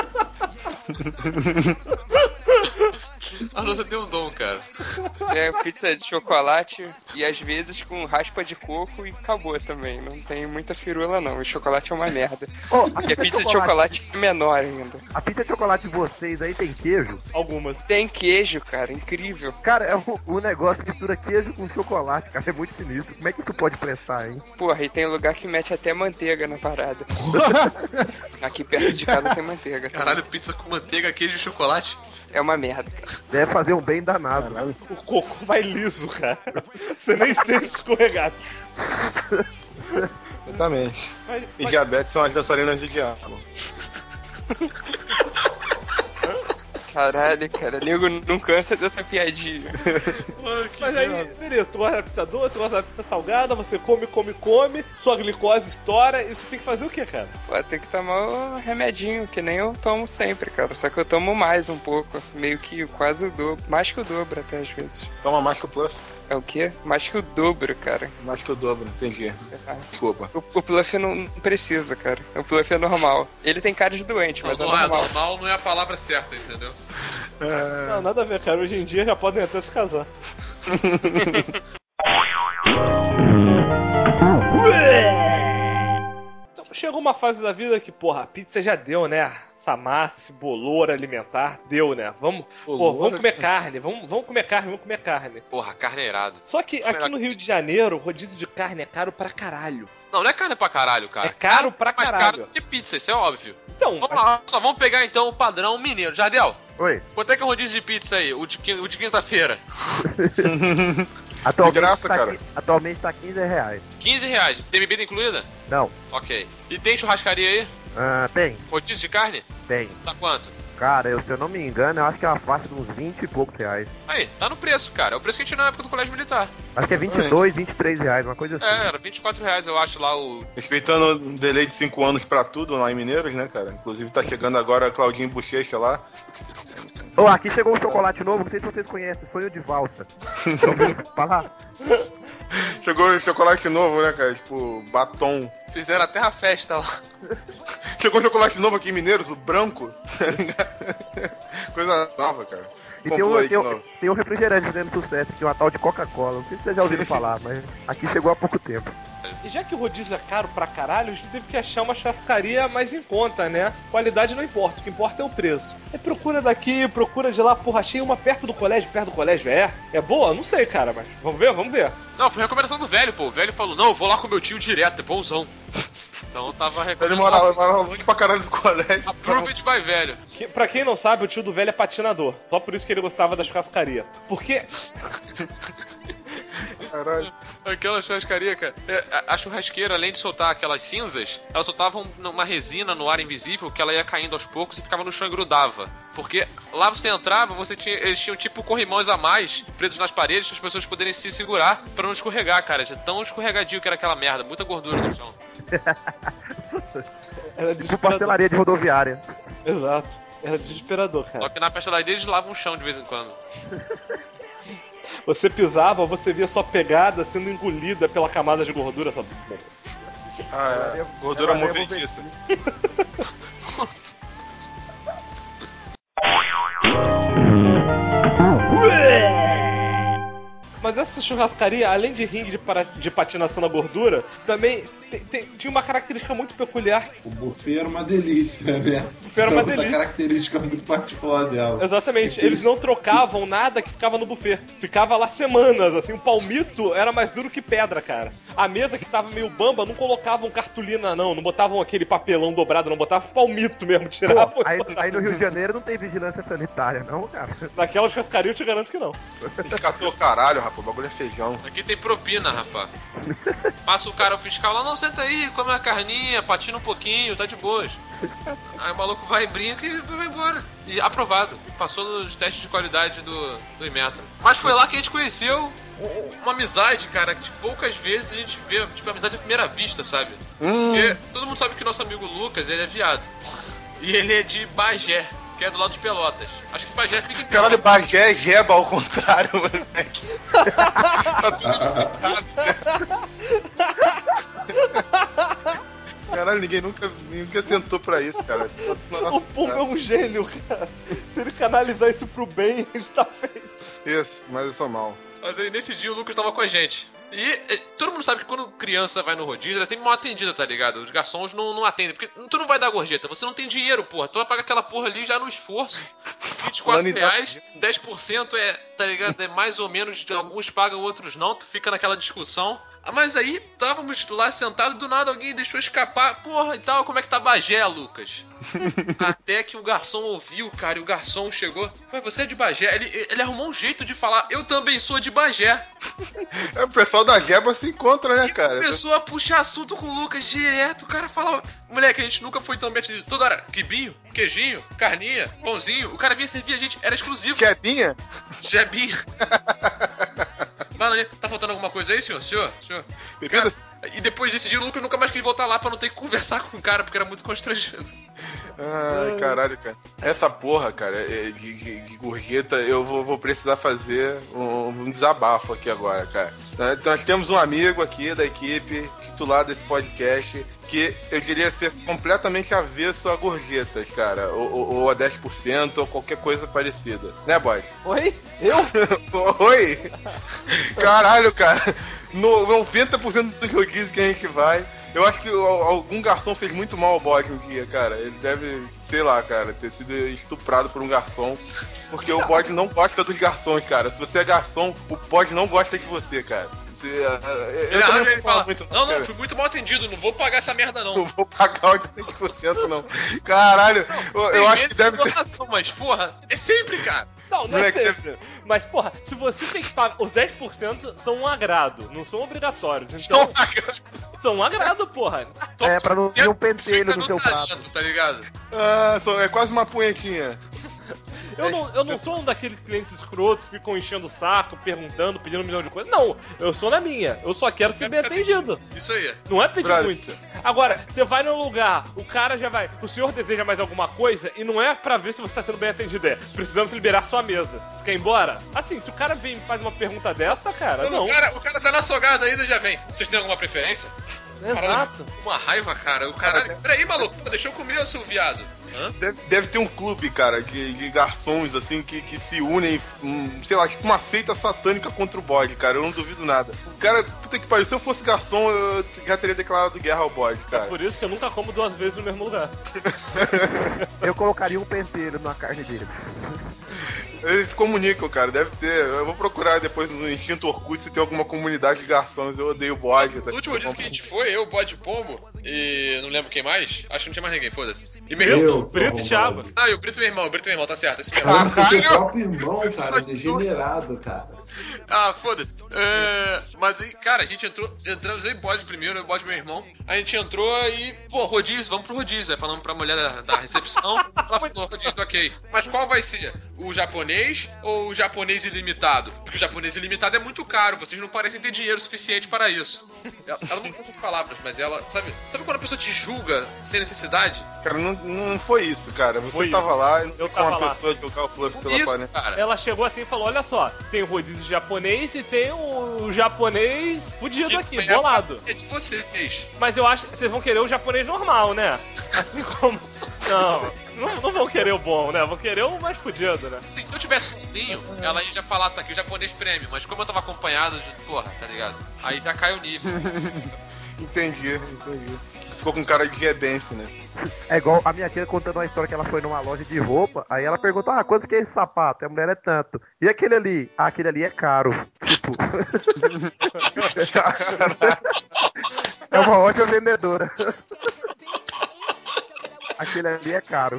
Arnaud, você tem um dom, cara. É pizza de chocolate e às vezes com raspa de coco e acabou também. Não tem muita firula, não. O chocolate é uma merda. E a pizza de chocolate é menor ainda. A pizza de chocolate de vocês aí tem queijo? Algumas. Tem queijo, cara. Incrível. Cara, o negócio mistura queijo com chocolate, cara. É muito sinistro. Como é que isso pode prestar, hein? Porra, e tem lugar que mete até manteiga na parada. Aqui perto de casa tem manteiga. também. Caralho, pizza com manteiga, queijo e chocolate. É uma merda, cara. Deve fazer um bem danado. O coco vai liso, cara. Você nem sente escorregado. Exatamente. Mas- E diabetes são as dançarinas do diabo. Caralho, cara. Nego não cansa dessa piadinha. Mas aí, beleza, tu gosta da pizza doce, tu gosta da pizza salgada, você come, sua glicose estoura e você tem que fazer o que, cara? Pô, tem que tomar o remedinho, que nem eu tomo sempre, cara. Só que eu tomo mais um pouco. Meio que quase o dobro. Mais que o dobro até às vezes. Toma mais que o Pluff. É o quê? Mais que o dobro, cara. Mais que o dobro, entendi. Desculpa. O Pluff não precisa, cara. O Pluff é normal. Ele tem cara de doente, mas é Não, normal. normal não é a palavra certa, entendeu? Não, nada a ver, cara. Hoje em dia já podem até se casar. Então, chegou uma fase da vida que, porra, a pizza já deu, né? Essa massa, esse bolor alimentar, deu, né? Vamos comer carne, vamos comer carne. Porra, carne é irado. Só que aqui no Rio de Janeiro, o rodízio de carne é caro pra caralho. Não é carne pra caralho, cara. É caro pra Mais caralho. caro do que pizza, isso é óbvio. Então, Vamos lá, só vamos pegar então o padrão mineiro. Jardel, Oi. quanto é que é um rodízio de pizza aí? O de quinta-feira? Atualmente De graça, tá cara. Atualmente tá R$15. R$15. Tem bebida incluída? Não. Ok. E tem churrascaria aí? Tem. Rodízio de carne? Tem. Tá quanto? Cara, se eu não me engano, eu acho que é uma faixa de uns 20 e poucos reais. Aí, tá no preço, cara. É o preço que a gente tinha na época do colégio militar. Acho que é 22, 23 reais, uma coisa assim. Era R$24, eu acho, lá o... Respeitando o delay de 5 anos pra tudo lá em Mineiros, né, cara? Inclusive tá chegando agora a Claudinho Bochecha lá. Ô, aqui chegou um chocolate novo, não sei se vocês conhecem, Sonho de Valsa. Já ouviram falar? Chegou chocolate novo, né, cara? Tipo, batom. Fizeram até a festa lá. Chegou chocolate novo aqui em Mineiros, o branco. Coisa nova, cara. E tem um refrigerante fazendo sucesso, que é uma tal de Coca-Cola. Não sei se vocês já ouviram falar, mas aqui chegou há pouco tempo. E já que o rodízio é caro pra caralho, a gente teve que achar uma churrascaria mais em conta, né? Qualidade não importa, o que importa é o preço. É procura daqui, procura de lá, porra, achei uma perto do colégio, é boa? Não sei, cara, mas vamos ver. Não, foi recomendação do velho, pô. O velho falou, não, eu vou lá com meu tio direto, é bonzão. Então tava Ele recomendando. morava longe pra caralho do colégio. Approved by velho. Pra quem não sabe, o tio do velho é patinador. Só por isso que ele gostava da churrascaria. Porque... Caralho. Aquela churrascaria, cara. A churrasqueira, além de soltar aquelas cinzas, ela soltava uma resina no ar invisível que ela ia caindo aos poucos e ficava no chão e grudava. Porque lá você entrava, eles tinham tipo corrimãos a mais presos nas paredes para as pessoas poderem se segurar pra não escorregar, cara. De tão escorregadio que era aquela merda. Muita gordura no chão. Era Tipo pastelaria de rodoviária. Exato. Era desesperador, cara. Só que na pastelaria eles lavam o chão de vez em quando. Você pisava, você via sua pegada sendo engolida pela camada de gordura, sabe? Ah, é. Gordura movediça. Mas essa churrascaria, além de ringue de patinação na gordura, também tinha uma característica muito peculiar. O buffet era uma delícia, né? O buffet era uma delícia. Uma característica muito particular dela. Exatamente. Eles não trocavam nada que ficava no buffet. Ficava lá semanas, assim. O palmito era mais duro que pedra, cara. A mesa que tava meio bamba, não colocavam cartolina, não. Não botavam aquele papelão dobrado, não. Botavam palmito mesmo, tiravam. Pô, aí no Rio de Janeiro não tem vigilância sanitária, não, cara. Naquela churrascaria eu te garanto que não. Escatou caralho, rapaz. O bagulho é feijão. Aqui tem propina, rapaz. Passa o cara, o fiscal lá, não, senta aí, come uma carninha, patina um pouquinho, tá de boas. Aí o maluco vai, brinca e vai embora. E aprovado. Passou nos testes de qualidade do Inmetro. Mas foi lá que a gente conheceu uma amizade, cara, que poucas vezes a gente vê, tipo, amizade à primeira vista, sabe? Porque todo mundo sabe que nosso amigo Lucas, ele é viado. E ele é de Bagé, que é do lado de Pelotas. Acho que Bagé fica em Pelotas. Caralho, Bagé é Jeba ao contrário, moleque. Tá tudo explicado. Caralho, ninguém nunca tentou pra isso, cara. O Pumba é um gênio, cara. Se ele canalizar isso pro bem, ele tá feito. Isso, mas eu sou mal. Mas aí nesse dia o Lucas tava com a gente. E todo mundo sabe que quando criança vai no rodízio, ela é sempre mal atendida, tá ligado? Os garçons não atendem, porque tu não vai dar gorjeta, você não tem dinheiro, porra. Tu vai pagar aquela porra ali já no esforço. R$24, 10% tá ligado? É mais ou menos, alguns pagam, outros não, tu fica naquela discussão. Mas aí, estávamos lá sentados, do nada alguém deixou escapar. Porra, e tal, como é que tá Bagé, Lucas? Até que o garçom ouviu, cara, e o garçom chegou. Ué, você é de Bagé? Ele arrumou um jeito de falar, eu também sou de Bagé. O pessoal da Jeba se encontra, né, cara? Começou a puxar assunto com o Lucas direto. O cara falava, moleque, a gente nunca foi tão bem atendido. Toda hora, quibinho, queijinho, carninha, pãozinho. O cara vinha servir a gente, era exclusivo. Jebinha? Jebinha. Mano, tá faltando alguma coisa aí, senhor? Senhor? Bebidas? Cara, e depois desse dia o Lucas nunca mais quis voltar lá pra não ter que conversar com o cara, porque era muito constrangido. Ai, caralho, cara. Essa porra, cara, de gorjeta, eu vou precisar fazer um desabafo aqui agora, cara. Nós temos um amigo aqui da equipe, titular desse podcast, que eu diria ser completamente avesso a gorjetas, cara. Ou a 10%, ou qualquer coisa parecida. Né, boys? Oi? Eu? Oi? Caralho, cara. 90% dos rodízios que a gente vai, eu acho que algum garçom fez muito mal ao bode um dia, cara. Ele deve, sei lá, cara, ter sido estuprado por um garçom. Porque o bode não gosta dos garçons, cara. Se você é garçom, o bode não gosta de você, cara. Ele fala, muito, não, fui muito mal atendido, não vou pagar essa merda não. Não vou pagar os 10% não. Caralho, eu acho que deve ter... Mas, porra, é sempre, cara. Não é sempre. Mas, porra, se você tem que pagar... Os 10% são um agrado, não são obrigatórios. Então... São um agrado, porra. Pra não ter um pentelho no seu prato. Tá ligado? É quase uma punhetinha. Eu não sou um daqueles clientes escrotos que ficam enchendo o saco, perguntando, pedindo 1 milhão de coisas. Não, eu sou na minha. Eu só quero ser bem atendido. Isso aí. Não é pedir muito. Agora, você vai num lugar, o cara já vai, o senhor deseja mais alguma coisa e não é pra ver se você tá sendo bem atendido, precisamos liberar sua mesa. Você quer ir embora? Assim, se o cara vem e faz uma pergunta dessa, cara, não. O cara tá na sogada ainda, já vem. Vocês têm alguma preferência? Exato. Uma raiva, cara. O caralho. Peraí, maluco, deixa eu comer, seu viado. Deve ter um clube, cara, de garçons, assim, que se unem, sei lá, tipo uma seita satânica contra o bode, cara. Eu não duvido nada. O cara, puta que pariu, se eu fosse garçom, eu já teria declarado guerra ao bode, cara. É por isso que eu nunca como 2 vezes no mesmo lugar. Eu colocaria um penteiro na carne dele. Eles comunicam, cara, deve ter. Eu vou procurar depois no Instinto Orkut se tem alguma comunidade de garçons. Eu odeio bode. No último dia que a gente foi, eu, bode pombo, e não lembro quem mais. Acho que não tinha mais ninguém, foda-se. E meu irmão. Brito e Thiago. Ah, e o Brito e meu irmão, tá certo. Esse mesmo. Caralho, seu próprio irmão, cara, degenerado, cara. Ah, foda-se. Mas aí, cara, a gente entramos aí, bode primeiro, eu bode meu irmão. A gente entrou e, pô, rodízio, vamos pro rodízio. Aí falamos pra mulher da recepção, ela falou, rodízio, ok. Mas qual vai ser? O japonês ou o japonês ilimitado? Porque o japonês ilimitado é muito caro, vocês não parecem ter dinheiro suficiente para isso. Ela não conhece essas palavras, mas ela, sabe quando a pessoa te julga sem necessidade? Cara, não foi isso, cara. Você Foi tava isso. lá e não Eu tem como tava uma lá. pessoa jogar o bluff pela Isso, panela. cara. Ela chegou assim e falou, olha só, tem o rodízio japonês e tem o japonês fudido aqui, bolado. É de vocês. Mas eu acho que vocês vão querer o japonês normal, né? Assim como... Não vão querer o bom, né? Vão querer o mais fudido, né? Assim, se eu tivesse sozinho, ela ia já falar, tá aqui o japonês prêmio. Mas como eu tava acompanhado, porra, tá ligado? Aí já cai o nível. Entendi. Ficou com cara de G-Dance, né? É igual a minha tia contando uma história que ela foi numa loja de roupa, aí ela perguntou, quanto que é esse sapato? E a mulher é tanto. E aquele ali? Aquele ali é caro. Tipo... é uma ótima vendedora. Aquele ali é caro.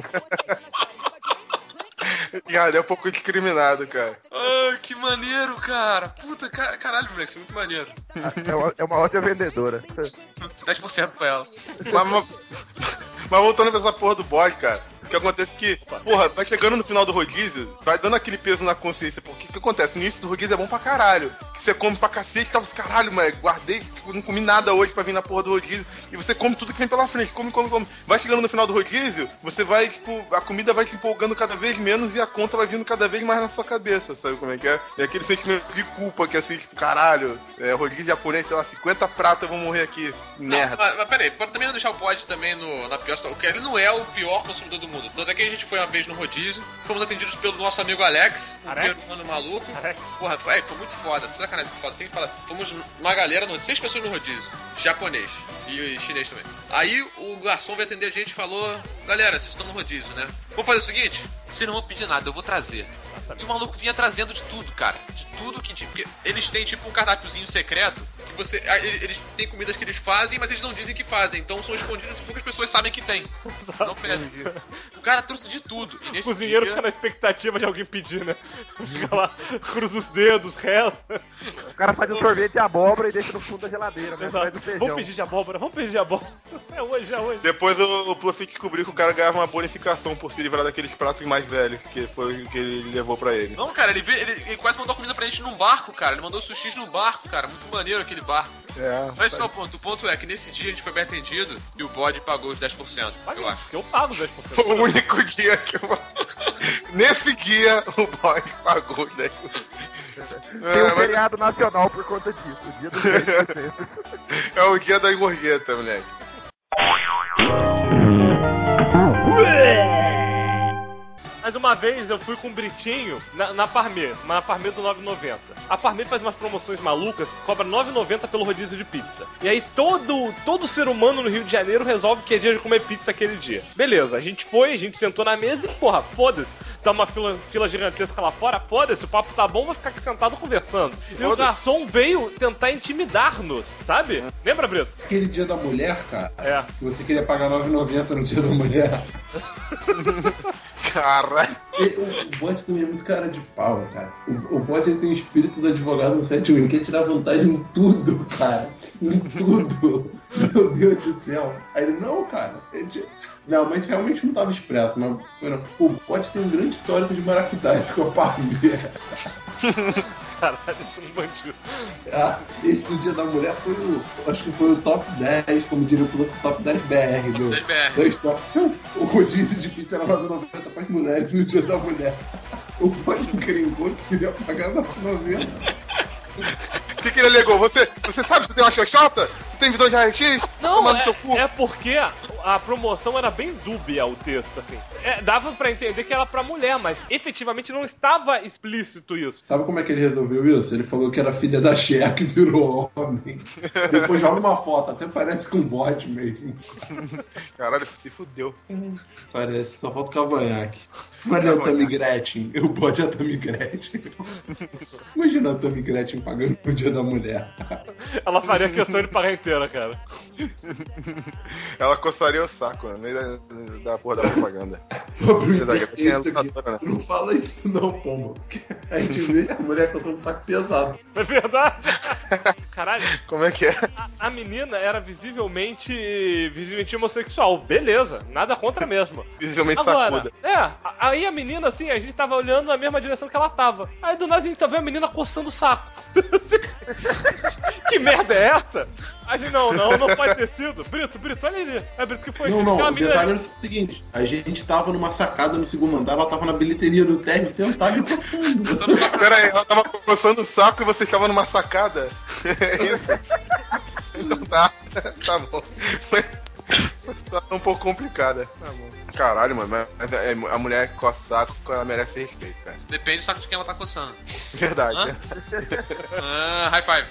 Cara, é um pouco discriminado, cara. Ai, que maneiro, cara. Puta, caralho, moleque, isso é muito maneiro. É uma ótima vendedora. 10% pra ela. Mas voltando pra essa porra do bode, cara. O que acontece é que, porra, vai chegando no final do rodízio, vai dando aquele peso na consciência. Porque o que acontece? No início do rodízio é bom pra caralho. Que você come pra cacete e tal, você, caralho, mas guardei, não comi nada hoje pra vir na porra do rodízio. E você come tudo que vem pela frente, come. Vai chegando no final do rodízio, você vai, tipo, a comida vai te empolgando cada vez menos e a conta vai vindo cada vez mais na sua cabeça, sabe como é que é? É aquele sentimento de culpa que assim, tipo, caralho, rodízio japonês, sei lá, 50 pratas, eu vou morrer aqui. Merda. Mas peraí, pode também não deixar o bode também na pior situação. Porque ele não é o pior consumidor do mundo. Tanto é que a gente foi uma vez no rodízio, fomos atendidos pelo nosso amigo Alex, um peruano maluco. Porra, foi muito foda, sacanagem, muito foda. Tem que falar. Fomos uma galera, 6 pessoas no rodízio, japonês e chinês também. Aí o garçom veio atender a gente e falou: galera, vocês estão no rodízio, né? Vamos fazer o seguinte: vocês não vão pedir nada, eu vou trazer. E o maluco vinha trazendo de tudo, cara. De tudo que... Porque eles têm tipo um cardápiozinho secreto que você... Eles têm comidas que eles fazem, mas eles não dizem que fazem. Então são escondidos e poucas pessoas sabem que tem. Não pedem. O cara trouxe de tudo. E nesse o cozinheiro dia... fica na expectativa de alguém pedir, né? Fica lá, cruza os dedos, reza. O cara faz um sorvete de abóbora e deixa no fundo da geladeira, né? Faz do feijão. Vamos pedir de abóbora. É hoje. Depois o Pluffy descobriu que o cara ganhava uma bonificação por se livrar daqueles pratos mais velhos, que foi o que ele levou pra ele. Não, cara, ele quase mandou comida pra gente num barco, cara. Ele mandou sushi num barco, cara. Muito maneiro aquele barco. Mas esse não é o ponto. O ponto é que nesse dia a gente foi bem atendido e o bode pagou os 10%, eu acho. Eu pago os 10%. Foi o único dia que nesse dia o bode pagou os 10%. Tem um feriado nacional por conta disso, o dia dos 10%. É o dia da gorjeta, moleque. Mas uma vez eu fui com o Britinho na Parmê do 9,90. A Parmê faz umas promoções malucas, cobra 9,90 pelo rodízio de pizza. E aí todo ser humano no Rio de Janeiro resolve que é dia de comer pizza aquele dia. Beleza, a gente sentou na mesa e, porra, foda-se. Tá uma fila gigantesca lá fora, foda-se, o papo tá bom, vai ficar aqui sentado conversando. E o garçom veio tentar intimidar-nos, sabe? Lembra, Brito? Aquele dia da mulher, cara, que você queria pagar 9,90 no dia da mulher. Caralho. O bot também é muito cara de pau, cara. O bot ele tem o espírito do advogado no 7-1. Ele quer tirar vantagem em tudo, cara. Em tudo. Meu Deus do céu. Aí ele, não, cara. Não, mas realmente não estava expresso. Mas, o bot tem um grande histórico de maracutaia com a Parmê. Caralho, isso é um bandido. Esse do Dia da Mulher foi acho que foi o top 10, como diria o piloto, top 10 BR do, 10 BR. da história. O rodízio de pizza era 9,90 para as mulheres no Dia da Mulher. O pai gringou que queria pagar 9,90. O que ele alegou? Você sabe se tem uma xoxota? Você tem visão de raio-x? Não, Toma no teu cu. é porque a promoção era bem dúbia, o texto, assim. Dava pra entender que era pra mulher, mas efetivamente não estava explícito isso. Sabe como é que ele resolveu isso? Ele falou que era filha da Cher que virou homem. Depois joga uma foto, até parece com bot mesmo. Caralho, se fudeu. Parece, só falta o cavanhaque. Olha a Tammy Gretchen, eu bote a Tammy Gretchen. Imagina a Tammy Gretchen pagando o Dia da Mulher. Ela faria questão de pagar inteira, cara. Ela coçaria o saco, né? No meio da porra da propaganda. Não fala isso não, pombo. A gente vê a mulher coçando o saco pesado. É verdade? Caralho. Como é que é? A menina era visivelmente homossexual. Beleza, nada contra mesmo. Visivelmente Agora, sacuda. aí a menina, assim, a gente tava olhando na mesma direção que ela tava. Aí do nada a gente só vê a menina coçando o saco. Que merda é essa? A gente, não pode ter sido. Brito, olha ali. É, Brito, que foi? Não, Aquela o detalhe era o seguinte, a gente tava numa sacada no segundo andar, ela tava na bilheteria do térreo sentada e coçando. Pera aí, ela tava coçando o saco e você estava numa sacada? É isso? Então tá bom. Situação um pouco complicada. Tá bom. Caralho, mano, mas a mulher que coça saco, ela merece respeito, cara. Depende do saco de quem ela tá coçando. Verdade. Hã? High five.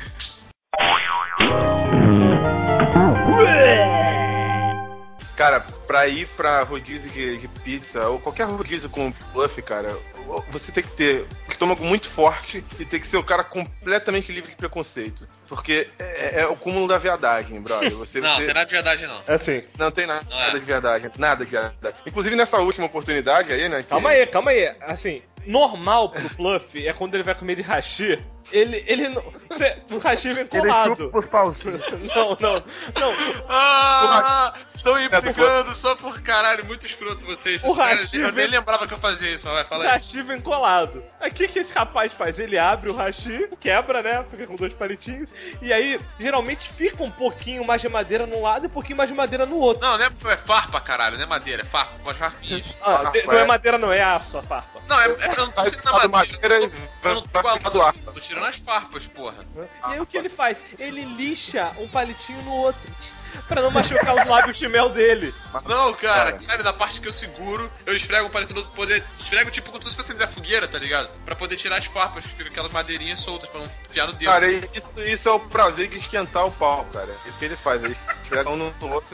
Cara, pra ir pra rodízio de pizza, ou qualquer rodízio com fluff, cara, você tem que ter um estômago muito forte e tem que ser o cara completamente livre de preconceito. Porque é o cúmulo da viadagem, brother. Não, tem nada de verdade, não. É assim. Não tem nada de verdade. Nada de verdade. Inclusive nessa última oportunidade aí, né? Calma aí. Assim, normal pro Fluff é quando ele vai comer de hashi. Ele não. O hashi vem colado. Ele chupa os pauzinhos. Não. Estão implicando só por caralho, muito escroto vocês. O Sério, hashi eu vem... nem lembrava que eu fazia isso, mas vai, fala O aí. hashi vem colado. Aí o que esse rapaz faz? Ele abre o hashi, quebra, né? Fica com 2 palitinhos. E aí, geralmente, fica um pouquinho mais de madeira num lado e um pouquinho mais de madeira no outro. Não, é farpa, caralho, não é madeira, é farpa, com as farpinhas. Não é madeira, não, é aço a farpa. Não, eu não tô tirando a madeira, eu não tô do ar. tô tirando as farpas, porra. E aí o que ele faz? Ele lixa um palitinho no outro. Pra não machucar os lábios de mel dele. Não, cara, na parte que eu seguro, eu esfrego o palito do outro poder. Esfrego tipo como se fosse acender a fogueira, tá ligado? Pra poder tirar as farpas, que fica aquelas madeirinhas soltas pra não enfiar no dedo. Cara, isso é o prazer de esquentar o pau, cara. Isso que ele faz, ele esfrega um no outro.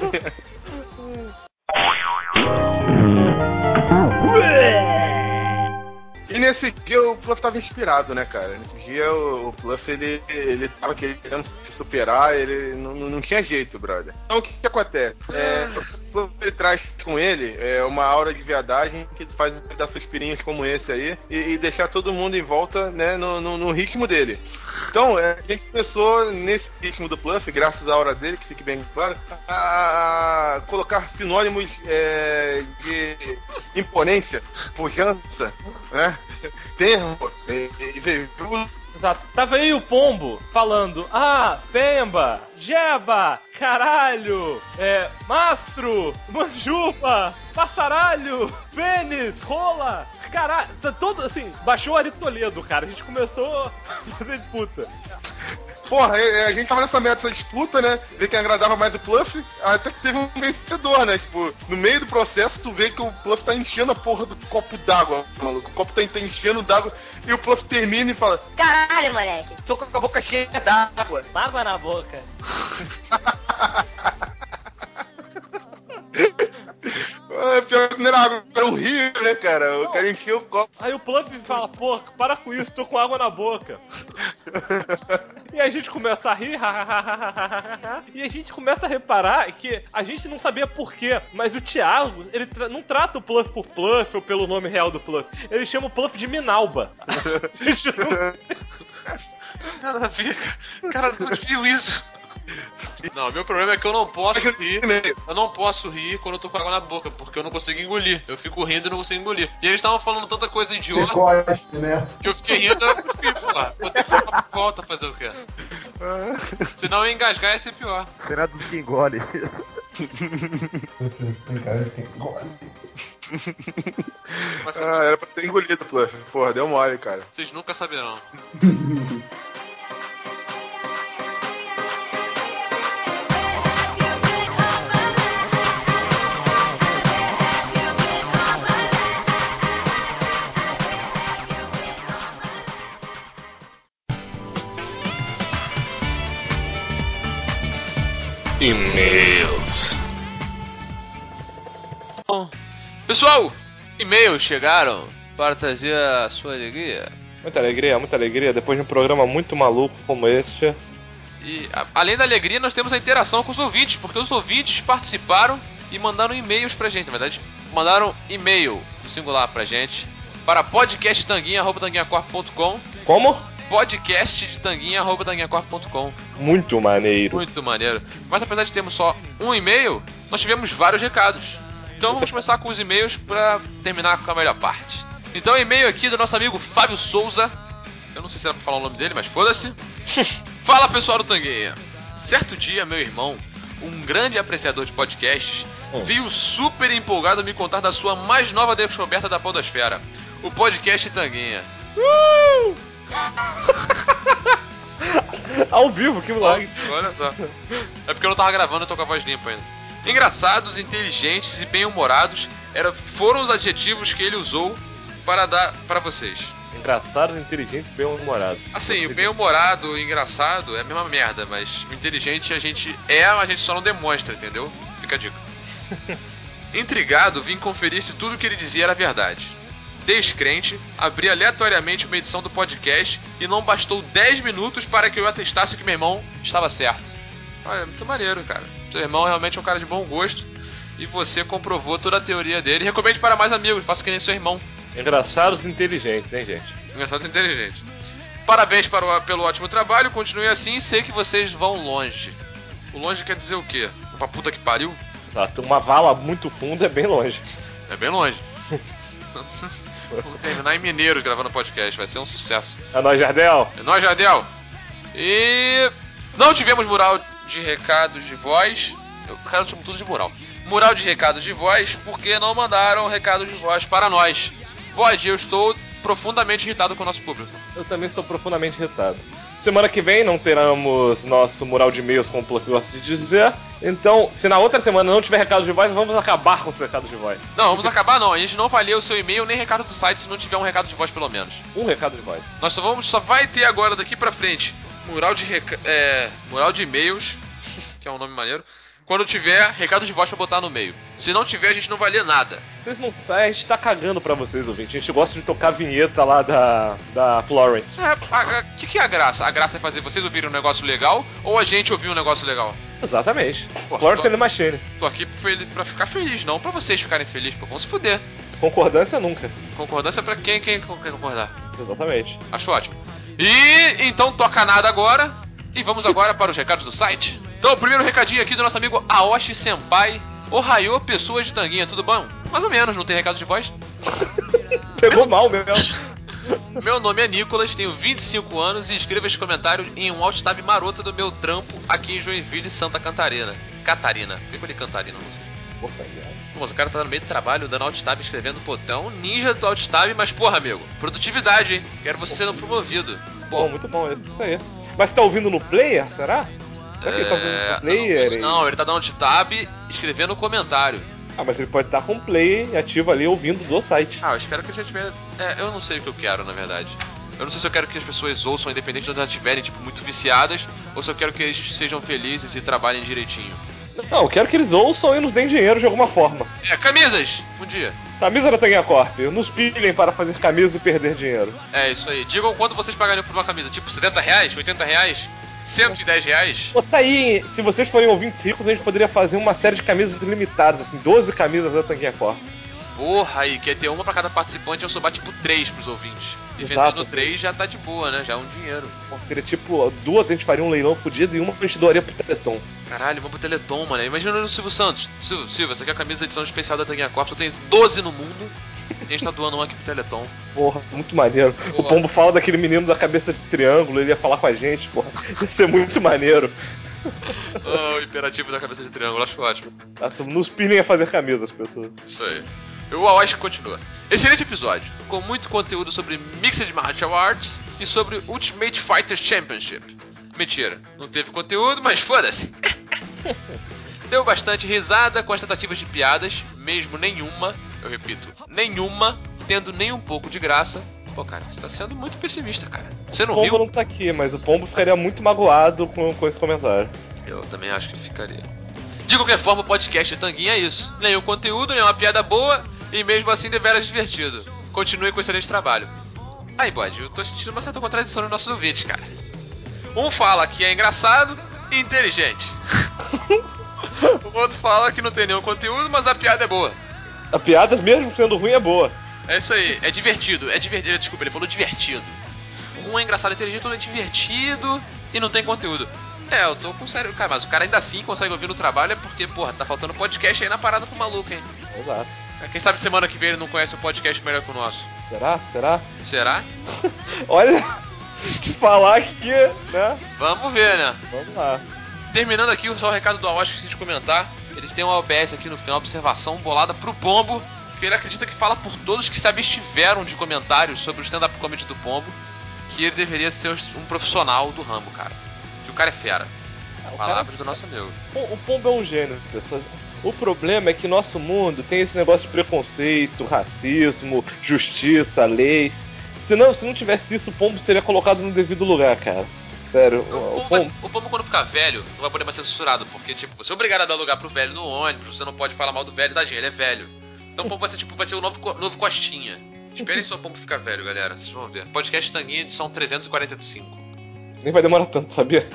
E nesse dia o Pluff tava inspirado, né, cara? Nesse dia o Pluff, ele tava querendo se superar, ele não tinha jeito, brother. Então o que acontece? O Pluff, ele traz com ele uma aura de viadagem que faz ele dar suspirinhos como esse aí e deixar todo mundo em volta, né, no ritmo dele. Então, a gente começou nesse ritmo do Pluff, graças à aura dele, que fique bem claro, a colocar sinônimos de imponência, pujança, né? Termo e veio. Exato. Tava aí o Pombo falando: Pemba, Jeba, caralho, mastro, manjuba, passaralho, pênis, rola, caralho. Todo assim, baixou o Ari Toledo, cara. A gente começou a fazer disputa. Porra, a gente tava nessa merda, essa disputa, né? Ver quem agradava mais o Pluff, até que teve um vencedor, né? Tipo, no meio do processo, tu vê que o Pluff tá enchendo a porra do copo d'água, maluco. O copo tá enchendo d'água e o Pluff termina e fala: Caralho, moleque. Tô com a boca cheia d'água. Água na boca. Pior que não era água, era um rio, né, cara? O cara encheu o copo. Aí o Pluff fala: pô, para com isso, tô com água na boca. E a gente começa a rir, e a gente começa a reparar que a gente não sabia porquê, mas o Thiago, ele não trata o Pluff por Pluff ou pelo nome real do Pluff, ele chama o Pluff de Minalba. Nada a ver, cara, não viu isso. Não, meu problema é que eu não posso rir. Eu não posso rir quando eu tô com água na boca, porque eu não consigo engolir. Eu fico rindo e não consigo engolir. E eles estavam falando tanta coisa idiota Cospe, né? que eu fiquei rindo e eu cuspi, porra. Vou ter que falar por volta fazer o quê? Senão eu engasgar ia ser pior. Será dos que engole. Mas, Era pra ter engolido, Fluff. Porra, deu mole, cara. vocês nunca saberão. E-mails. Bom, pessoal, e-mails chegaram para trazer a sua alegria. Muita alegria. Depois de um programa muito maluco como este. E além da alegria, nós temos a interação com os ouvintes, porque os ouvintes participaram e mandaram e-mails pra gente. Na verdade, mandaram e-mail no singular pra gente para podcasttanguinha@tanguinhacorp.com. Como? podcastdetanguinha@tanguinhacorp.com. Muito maneiro. Muito maneiro. Mas apesar de termos só um e-mail, nós tivemos vários recados. Então vamos começar com os e-mails pra terminar com a melhor parte. Então, e-mail aqui do nosso amigo Fábio Souza. Eu não sei se era pra falar o nome dele, mas foda-se. Fala, pessoal do Tanguinha. Certo dia, meu irmão, um grande apreciador de podcasts, veio super empolgado me contar da sua mais nova descoberta da podosfera, o podcast Tanguinha. Ao vivo, que milagre. Olha só. É porque eu não tava gravando, eu tô com a voz limpa ainda. Engraçados, inteligentes e bem-humorados foram os adjetivos que ele usou para dar para vocês. Engraçados, inteligentes e bem-humorados. Assim, o bem-humorado e engraçado é a mesma merda, mas o inteligente a gente só não demonstra, entendeu? Fica a dica. Intrigado, vim conferir se tudo que ele dizia era verdade. Descrente, abri aleatoriamente uma edição do podcast e não bastou 10 minutos para que eu atestasse que meu irmão estava certo. Olha, muito maneiro, cara. Seu irmão realmente é um cara de bom gosto e você comprovou toda a teoria dele. Recomende para mais amigos, faça que nem seu irmão. Engraçados e inteligentes, hein, gente? Engraçados e inteligentes. Parabéns pelo ótimo trabalho, continue assim, sei que vocês vão longe. O longe quer dizer o quê? Pra puta que pariu? Exato, uma vala muito funda é bem longe. É bem longe. Vamos terminar em Mineiros gravando podcast, vai ser um sucesso. É nóis, Jardel. É nóis, Jardel. E não tivemos mural de recados de voz. Os caras chamam tudo de mural. Mural de recados de voz porque não mandaram recados de voz para nós. Bode, eu estou profundamente irritado com o nosso público. Eu também sou profundamente irritado. Semana que vem não teremos nosso mural de e-mails, como o Pluff gosta de dizer. Então, se na outra semana não tiver recado de voz, vamos acabar com os recados de voz. Não, vamos acabar não. A gente não vai ler o seu e-mail nem recado do site se não tiver um recado de voz pelo menos. Um recado de voz. Nós só vai ter agora daqui pra frente mural de e-mails, que é um nome maneiro, quando tiver recado de voz pra botar no meio. Se não tiver, a gente não vai ler nada. Vocês não sabem, a gente tá cagando pra vocês, ouvintes. A gente gosta de tocar a vinheta lá da Florence. O que é a graça? A graça é fazer vocês ouvirem um negócio legal ou a gente ouvir um negócio legal? Exatamente. Pô, Florence and Machine. Tô aqui pra ficar feliz, não pra vocês ficarem felizes. Pô, vamos se fuder. Concordância nunca. Concordância pra quem quer concordar. Exatamente. Acho ótimo. E então toca nada agora. E vamos agora para os recados do site. Então, o primeiro recadinho aqui do nosso amigo Aoshi Senpai. Ohayô, pessoas de Tanguinha, tudo bom? Mais ou menos, não tem recado de voz? Pegou mal mesmo. Meu nome é Nicolas, tenho 25 anos e escrevo esse comentário em um alt-tab maroto do meu trampo aqui em Joinville, Santa Catarina. Catarina. Por que eu li Cantarina? Não sei. Pô, o cara tá no meio do trabalho, dando alt-tab, escrevendo botão. Ninja do alt-tab, mas porra, amigo. Produtividade, hein? Quero você sendo promovido. Bom, muito bom, isso aí. Mas você tá ouvindo no player, será? Será que ele tá ouvindo no player? Não, ele tá dando alt-tab, escrevendo um comentário. Ah, mas ele pode estar com o play ativo ali ouvindo do site. Ah, eu espero que ele já tiver... eu não sei o que eu quero, na verdade. Eu não sei se eu quero que as pessoas ouçam, independente de onde elas estiverem, tipo, muito viciadas, ou se eu quero que eles sejam felizes e trabalhem direitinho. Não, eu quero que eles ouçam e nos deem dinheiro de alguma forma. Camisas! Bom dia. Camisa da Tanguinha Corp. Nos pilhem para fazer camisas e perder dinheiro. É, isso aí. Digam quanto vocês pagariam por uma camisa. Tipo, R$70? R$80? R$110? Pô, tá aí, se vocês forem ouvintes ricos, a gente poderia fazer uma série de camisas limitadas, assim, 12 camisas da Tanguinha Corp. Porra, aí, quer ter uma pra cada participante, eu souber tipo 3 pros ouvintes. E vendendo 3 já tá de boa, né? Já é um dinheiro. Seria tipo, 2 a gente faria um leilão fudido e uma a gente doaria pro Teleton. Caralho, vamos pro Teleton, mano. Imagina no Silvio Santos. Silvio, essa aqui é a camisa da edição especial da Tanguinha Corp. Eu tenho 12 no mundo. E a gente tá doando um aqui pro Teleton. Porra, muito maneiro. O Pombo fala daquele menino da cabeça de triângulo, ele ia falar com a gente, porra. Ia ser muito maneiro. O imperativo da cabeça de triângulo, acho ótimo. Nos pilem a fazer camisas, pessoas. Isso aí. O Awash continua. Excelente episódio, com muito conteúdo sobre Mixed Martial Arts e sobre Ultimate Fighter Championship. Mentira, não teve conteúdo, mas foda-se. Deu bastante risada com as tentativas de piadas, mesmo nenhuma, eu repito, nenhuma, tendo nem um pouco de graça. Pô, cara, você tá sendo muito pessimista, cara. Você não riu? O Pombo não tá aqui, mas o Pombo ficaria muito magoado com esse comentário. Eu também acho que ele ficaria. De qualquer forma, o podcast Tanguinha é isso. Nenhum conteúdo, nenhuma piada boa e mesmo assim deveras divertido. Continue com excelente trabalho. Aí, bode, eu tô sentindo uma certa contradição nos nossos ouvintes, cara. Um fala que é engraçado e inteligente. O outro fala que não tem nenhum conteúdo, mas a piada é boa. A piada, mesmo sendo ruim, é boa. É isso aí, é divertido. Desculpa, ele falou divertido. Um é engraçado e inteligente, outro é divertido e não tem conteúdo. Eu tô com sério, cara, mas o cara ainda assim consegue ouvir no trabalho é porque, porra, tá faltando podcast aí na parada pro maluco, hein? Exato. Quem sabe semana que vem ele não conhece um podcast melhor que o nosso. Será? Olha, te falar aqui, né? Vamos ver, né? Vamos lá. Terminando aqui, só o recado do Awash que esqueci de comentar. Ele tem uma OBS aqui no final, observação bolada pro Pombo, que ele acredita que fala por todos que se abstiveram de comentários sobre o stand-up comedy do Pombo, que ele deveria ser um profissional do ramo, cara. Que o cara é fera. Palavras do nosso amigo. O Pombo é um gênio, pessoas. O problema é que nosso mundo tem esse negócio de preconceito, racismo, justiça, leis. Se não tivesse isso, o Pombo seria colocado no devido lugar, cara. Sério. O Pombo quando ficar velho não vai poder mais ser censurado, porque tipo, você é obrigado a dar lugar pro velho no ônibus, você não pode falar mal do velho, tadinho, ele é velho. Então o Pombo vai ser o novo Costinha. Esperem só o Pombo ficar velho, galera, vocês vão ver. Podcast Tanguinha, edição 345. Nem vai demorar tanto, sabia?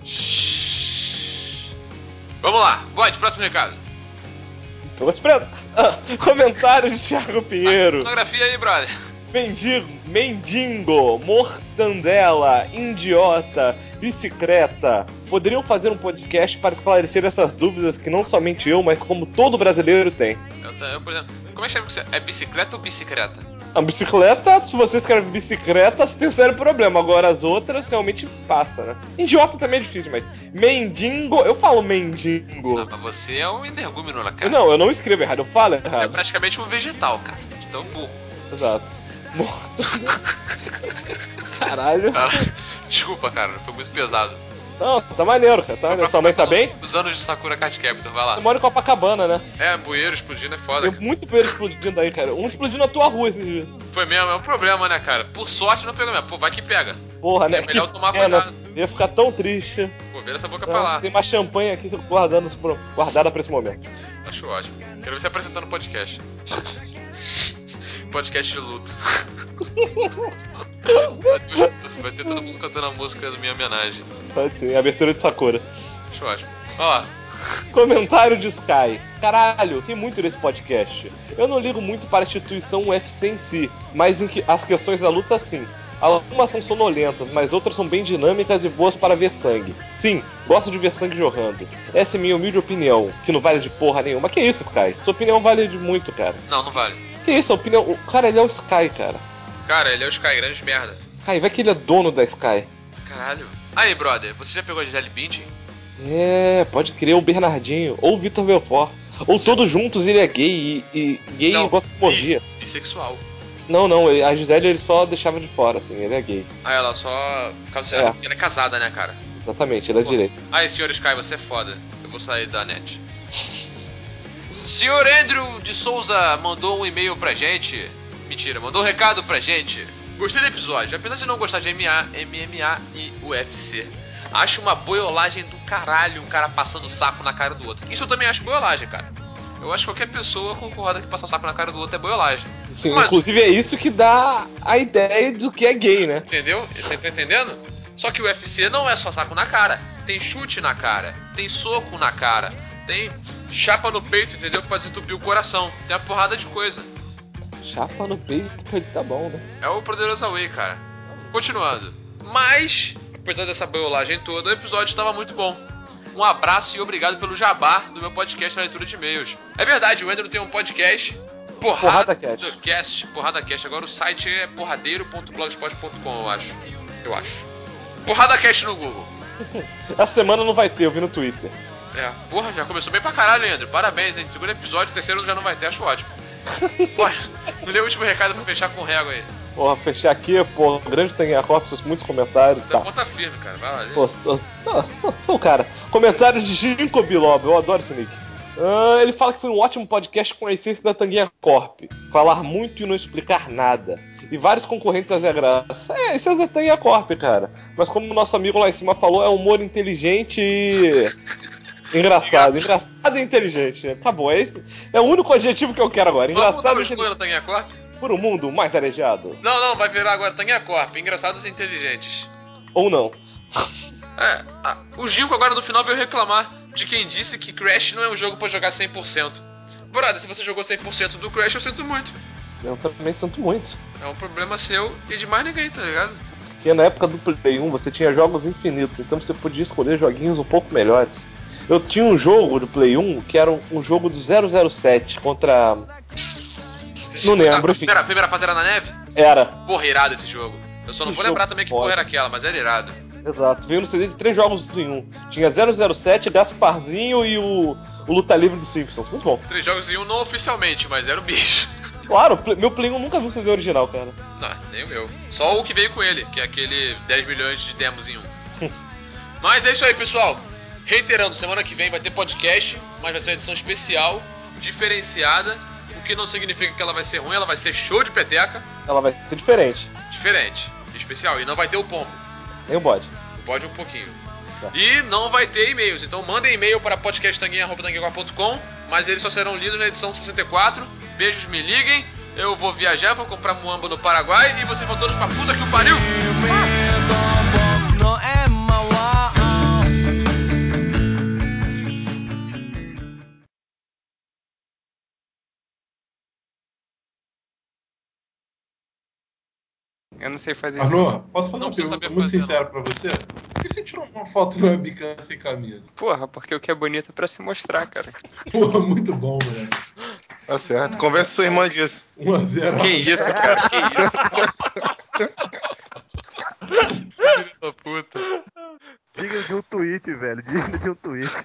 Vamos lá, Bode, próximo recado. Eu vou te esperando. Comentário de Thiago Pinheiro. Fotografia aí, brother. Mendigo, mortandela, idiota, bicicleta. Poderiam fazer um podcast para esclarecer essas dúvidas que não somente eu, mas como todo brasileiro tem. Eu, por exemplo, como é que chama isso? É bicicleta ou bicicleta? A bicicleta, se você escreve bicicleta, você tem um sério problema. Agora as outras realmente passa, né? Idiota também é difícil, mas mendigo, eu falo mendigo. Ah, mas você é um energúmeno na cara. Não, eu não escrevo errado, eu falo errado. Você é praticamente um vegetal, cara. De tão burro. Exato. Caralho. Desculpa, cara, foi muito pesado. Não, tá maneiro, cara. Tá maneiro. Sua mãe tá bem? Os anos de Sakura Card Captor, vai lá. Você mora em Copacabana, né? É, bueiro explodindo é foda. Tem muito bueiro explodindo aí, cara. Um explodindo na tua rua esse dia. Foi mesmo, é um problema, né, cara? Por sorte não pegou mesmo. Pô, vai que pega. Porra, né? É melhor tomar cuidado. Ia ficar tão triste. Pô, vira essa boca pra lá. Tem mais champanhe aqui guardada pra esse momento. Acho ótimo. Quero ver você apresentando o podcast. Podcast de luto. Vai ter todo mundo cantando a música da minha homenagem. Pode ser, abertura de Sakura. Acho ótimo. Ó. Comentário de Sky. Caralho, tem muito nesse podcast. Eu não ligo muito para a instituição UFC em si, mas em que as questões da luta sim. Algumas são sonolentas, mas outras são bem dinâmicas e boas para ver sangue. Sim, gosto de ver sangue jorrando. Essa é minha humilde opinião, que não vale de porra nenhuma. Que isso, Sky? Sua opinião vale de muito, cara. Não vale. Que isso, a opinião... O cara, ele é o Sky, cara. Cara, ele é o Sky, grande merda. Sky, vai que ele é dono da Sky. Caralho. Aí, brother, você já pegou a Gisele Bündchen? É, pode crer, o Bernardinho, ou o Vitor Belfort. Ou sim. Todos juntos ele é gay e gay não, gosta de morrer. Bissexual. Não, a Gisele ele só deixava de fora, assim, ele é gay. Ah, ela só... Ela é casada, né, cara? Exatamente, ele é direito. Aí, senhor Sky, você é foda. Eu vou sair da net. Senhor Andrew de Souza mandou um e-mail pra gente. Mentira, mandou um recado pra gente. Gostei do episódio, apesar de não gostar de MMA e UFC. Acho uma boiolagem do caralho um cara passando o saco na cara do outro. Isso eu também acho boiolagem, cara. Eu acho que qualquer pessoa concorda que passar o saco na cara do outro é boiolagem. Sim, mas, inclusive é isso que dá a ideia do que é gay, né? Entendeu? Você tá entendendo? Só que o UFC não é só saco na cara. Tem chute na cara, tem soco na cara, tem chapa no peito, entendeu? Pra desentupir o coração. Tem uma porrada de coisa. Chapa no peito, tá bom, né? É o poderoso Away, cara. Continuando. Mas, apesar dessa boiolagem toda, o episódio estava muito bom. Um abraço e obrigado pelo jabá do meu podcast na leitura de e-mails. É verdade, o Ender tem um podcast, Porrada Cast. Agora o site é porradeiro.blogspot.com, eu acho. Porrada Cast no Google. Essa semana não vai ter, eu vi no Twitter. Porra, já começou bem pra caralho, Ender. Parabéns, hein? Segundo episódio, o terceiro já não vai ter, acho ótimo. Porra, não deu o último recado pra fechar com régua aí. Porra, fechar aqui, pô, grande Tanguinha Corpus, muitos comentários. Tá. Ponta firme, cara, vai lá. Pô, sou o cara. Comentários de Ginkgo Biloba, eu adoro esse nick. Ele fala que foi um ótimo podcast com a essência da Tanguinha Corp. Falar muito e não explicar nada. E vários concorrentes a Zé Graça. Isso é Zé Tanguinha Corp, cara. Mas como o nosso amigo lá em cima falou, é humor inteligente e... Engraçado e inteligente. Tá bom, esse é o único adjetivo que eu quero agora. Engraçado e inteligente. Tanguinha Corp? Por um mundo mais arejado. Não, vai virar agora Tanguinha Corp. Engraçados e inteligentes. Ou não. O Ginkgo agora no final veio reclamar de quem disse que Crash não é um jogo pra jogar 100%. Brother, se você jogou 100% do Crash, eu sinto muito. Eu também sinto muito. É um problema seu e de mais ninguém, tá ligado? Porque na época do Play 1 você tinha jogos infinitos, então você podia escolher joguinhos um pouco melhores. Eu tinha um jogo do Play 1 que era um jogo do 007 contra... Não lembro, enfim. A primeira fase era na neve? Era. Porra, irado esse jogo. Eu só não vou lembrar também que porra era aquela, mas era irado. Exato, veio no CD de 3 jogos em um. Tinha 007, Gasparzinho e o Luta Livre dos Simpsons. Muito bom. 3 jogos em um não oficialmente, mas era o bicho. Claro, meu Play 1 nunca viu o CD original, cara. Não, nem o meu. Só o que veio com ele, que é aquele 10 milhões de demos em um. Mas é isso aí, pessoal. Reiterando, semana que vem vai ter podcast, mas vai ser uma edição especial, diferenciada. O que não significa que ela vai ser ruim, ela vai ser show de peteca. Ela vai ser diferente. Diferente, especial. E não vai ter o pombo. Nem o bode. O bode um pouquinho. Tá. E não vai ter e-mails. Então mandem e-mail para podcasttanguinha@tanguinha.com, mas eles só serão lidos na edição 64. Beijos, me liguem. Eu vou viajar, vou comprar muamba no Paraguai e vocês vão todos pra puta que o pariu. Eu não sei fazer isso. Alô, posso fazer uma pergunta muito sincera pra você? Por que você tirou uma foto no webcam sem camisa? Porra, porque o que é bonito é pra se mostrar, cara. Porra, muito bom, velho. Tá certo. Conversa com sua irmã disso. 1-0. Que isso, cara? Que isso? Filho da puta. Diga de um tweet, velho. Diga de um tweet.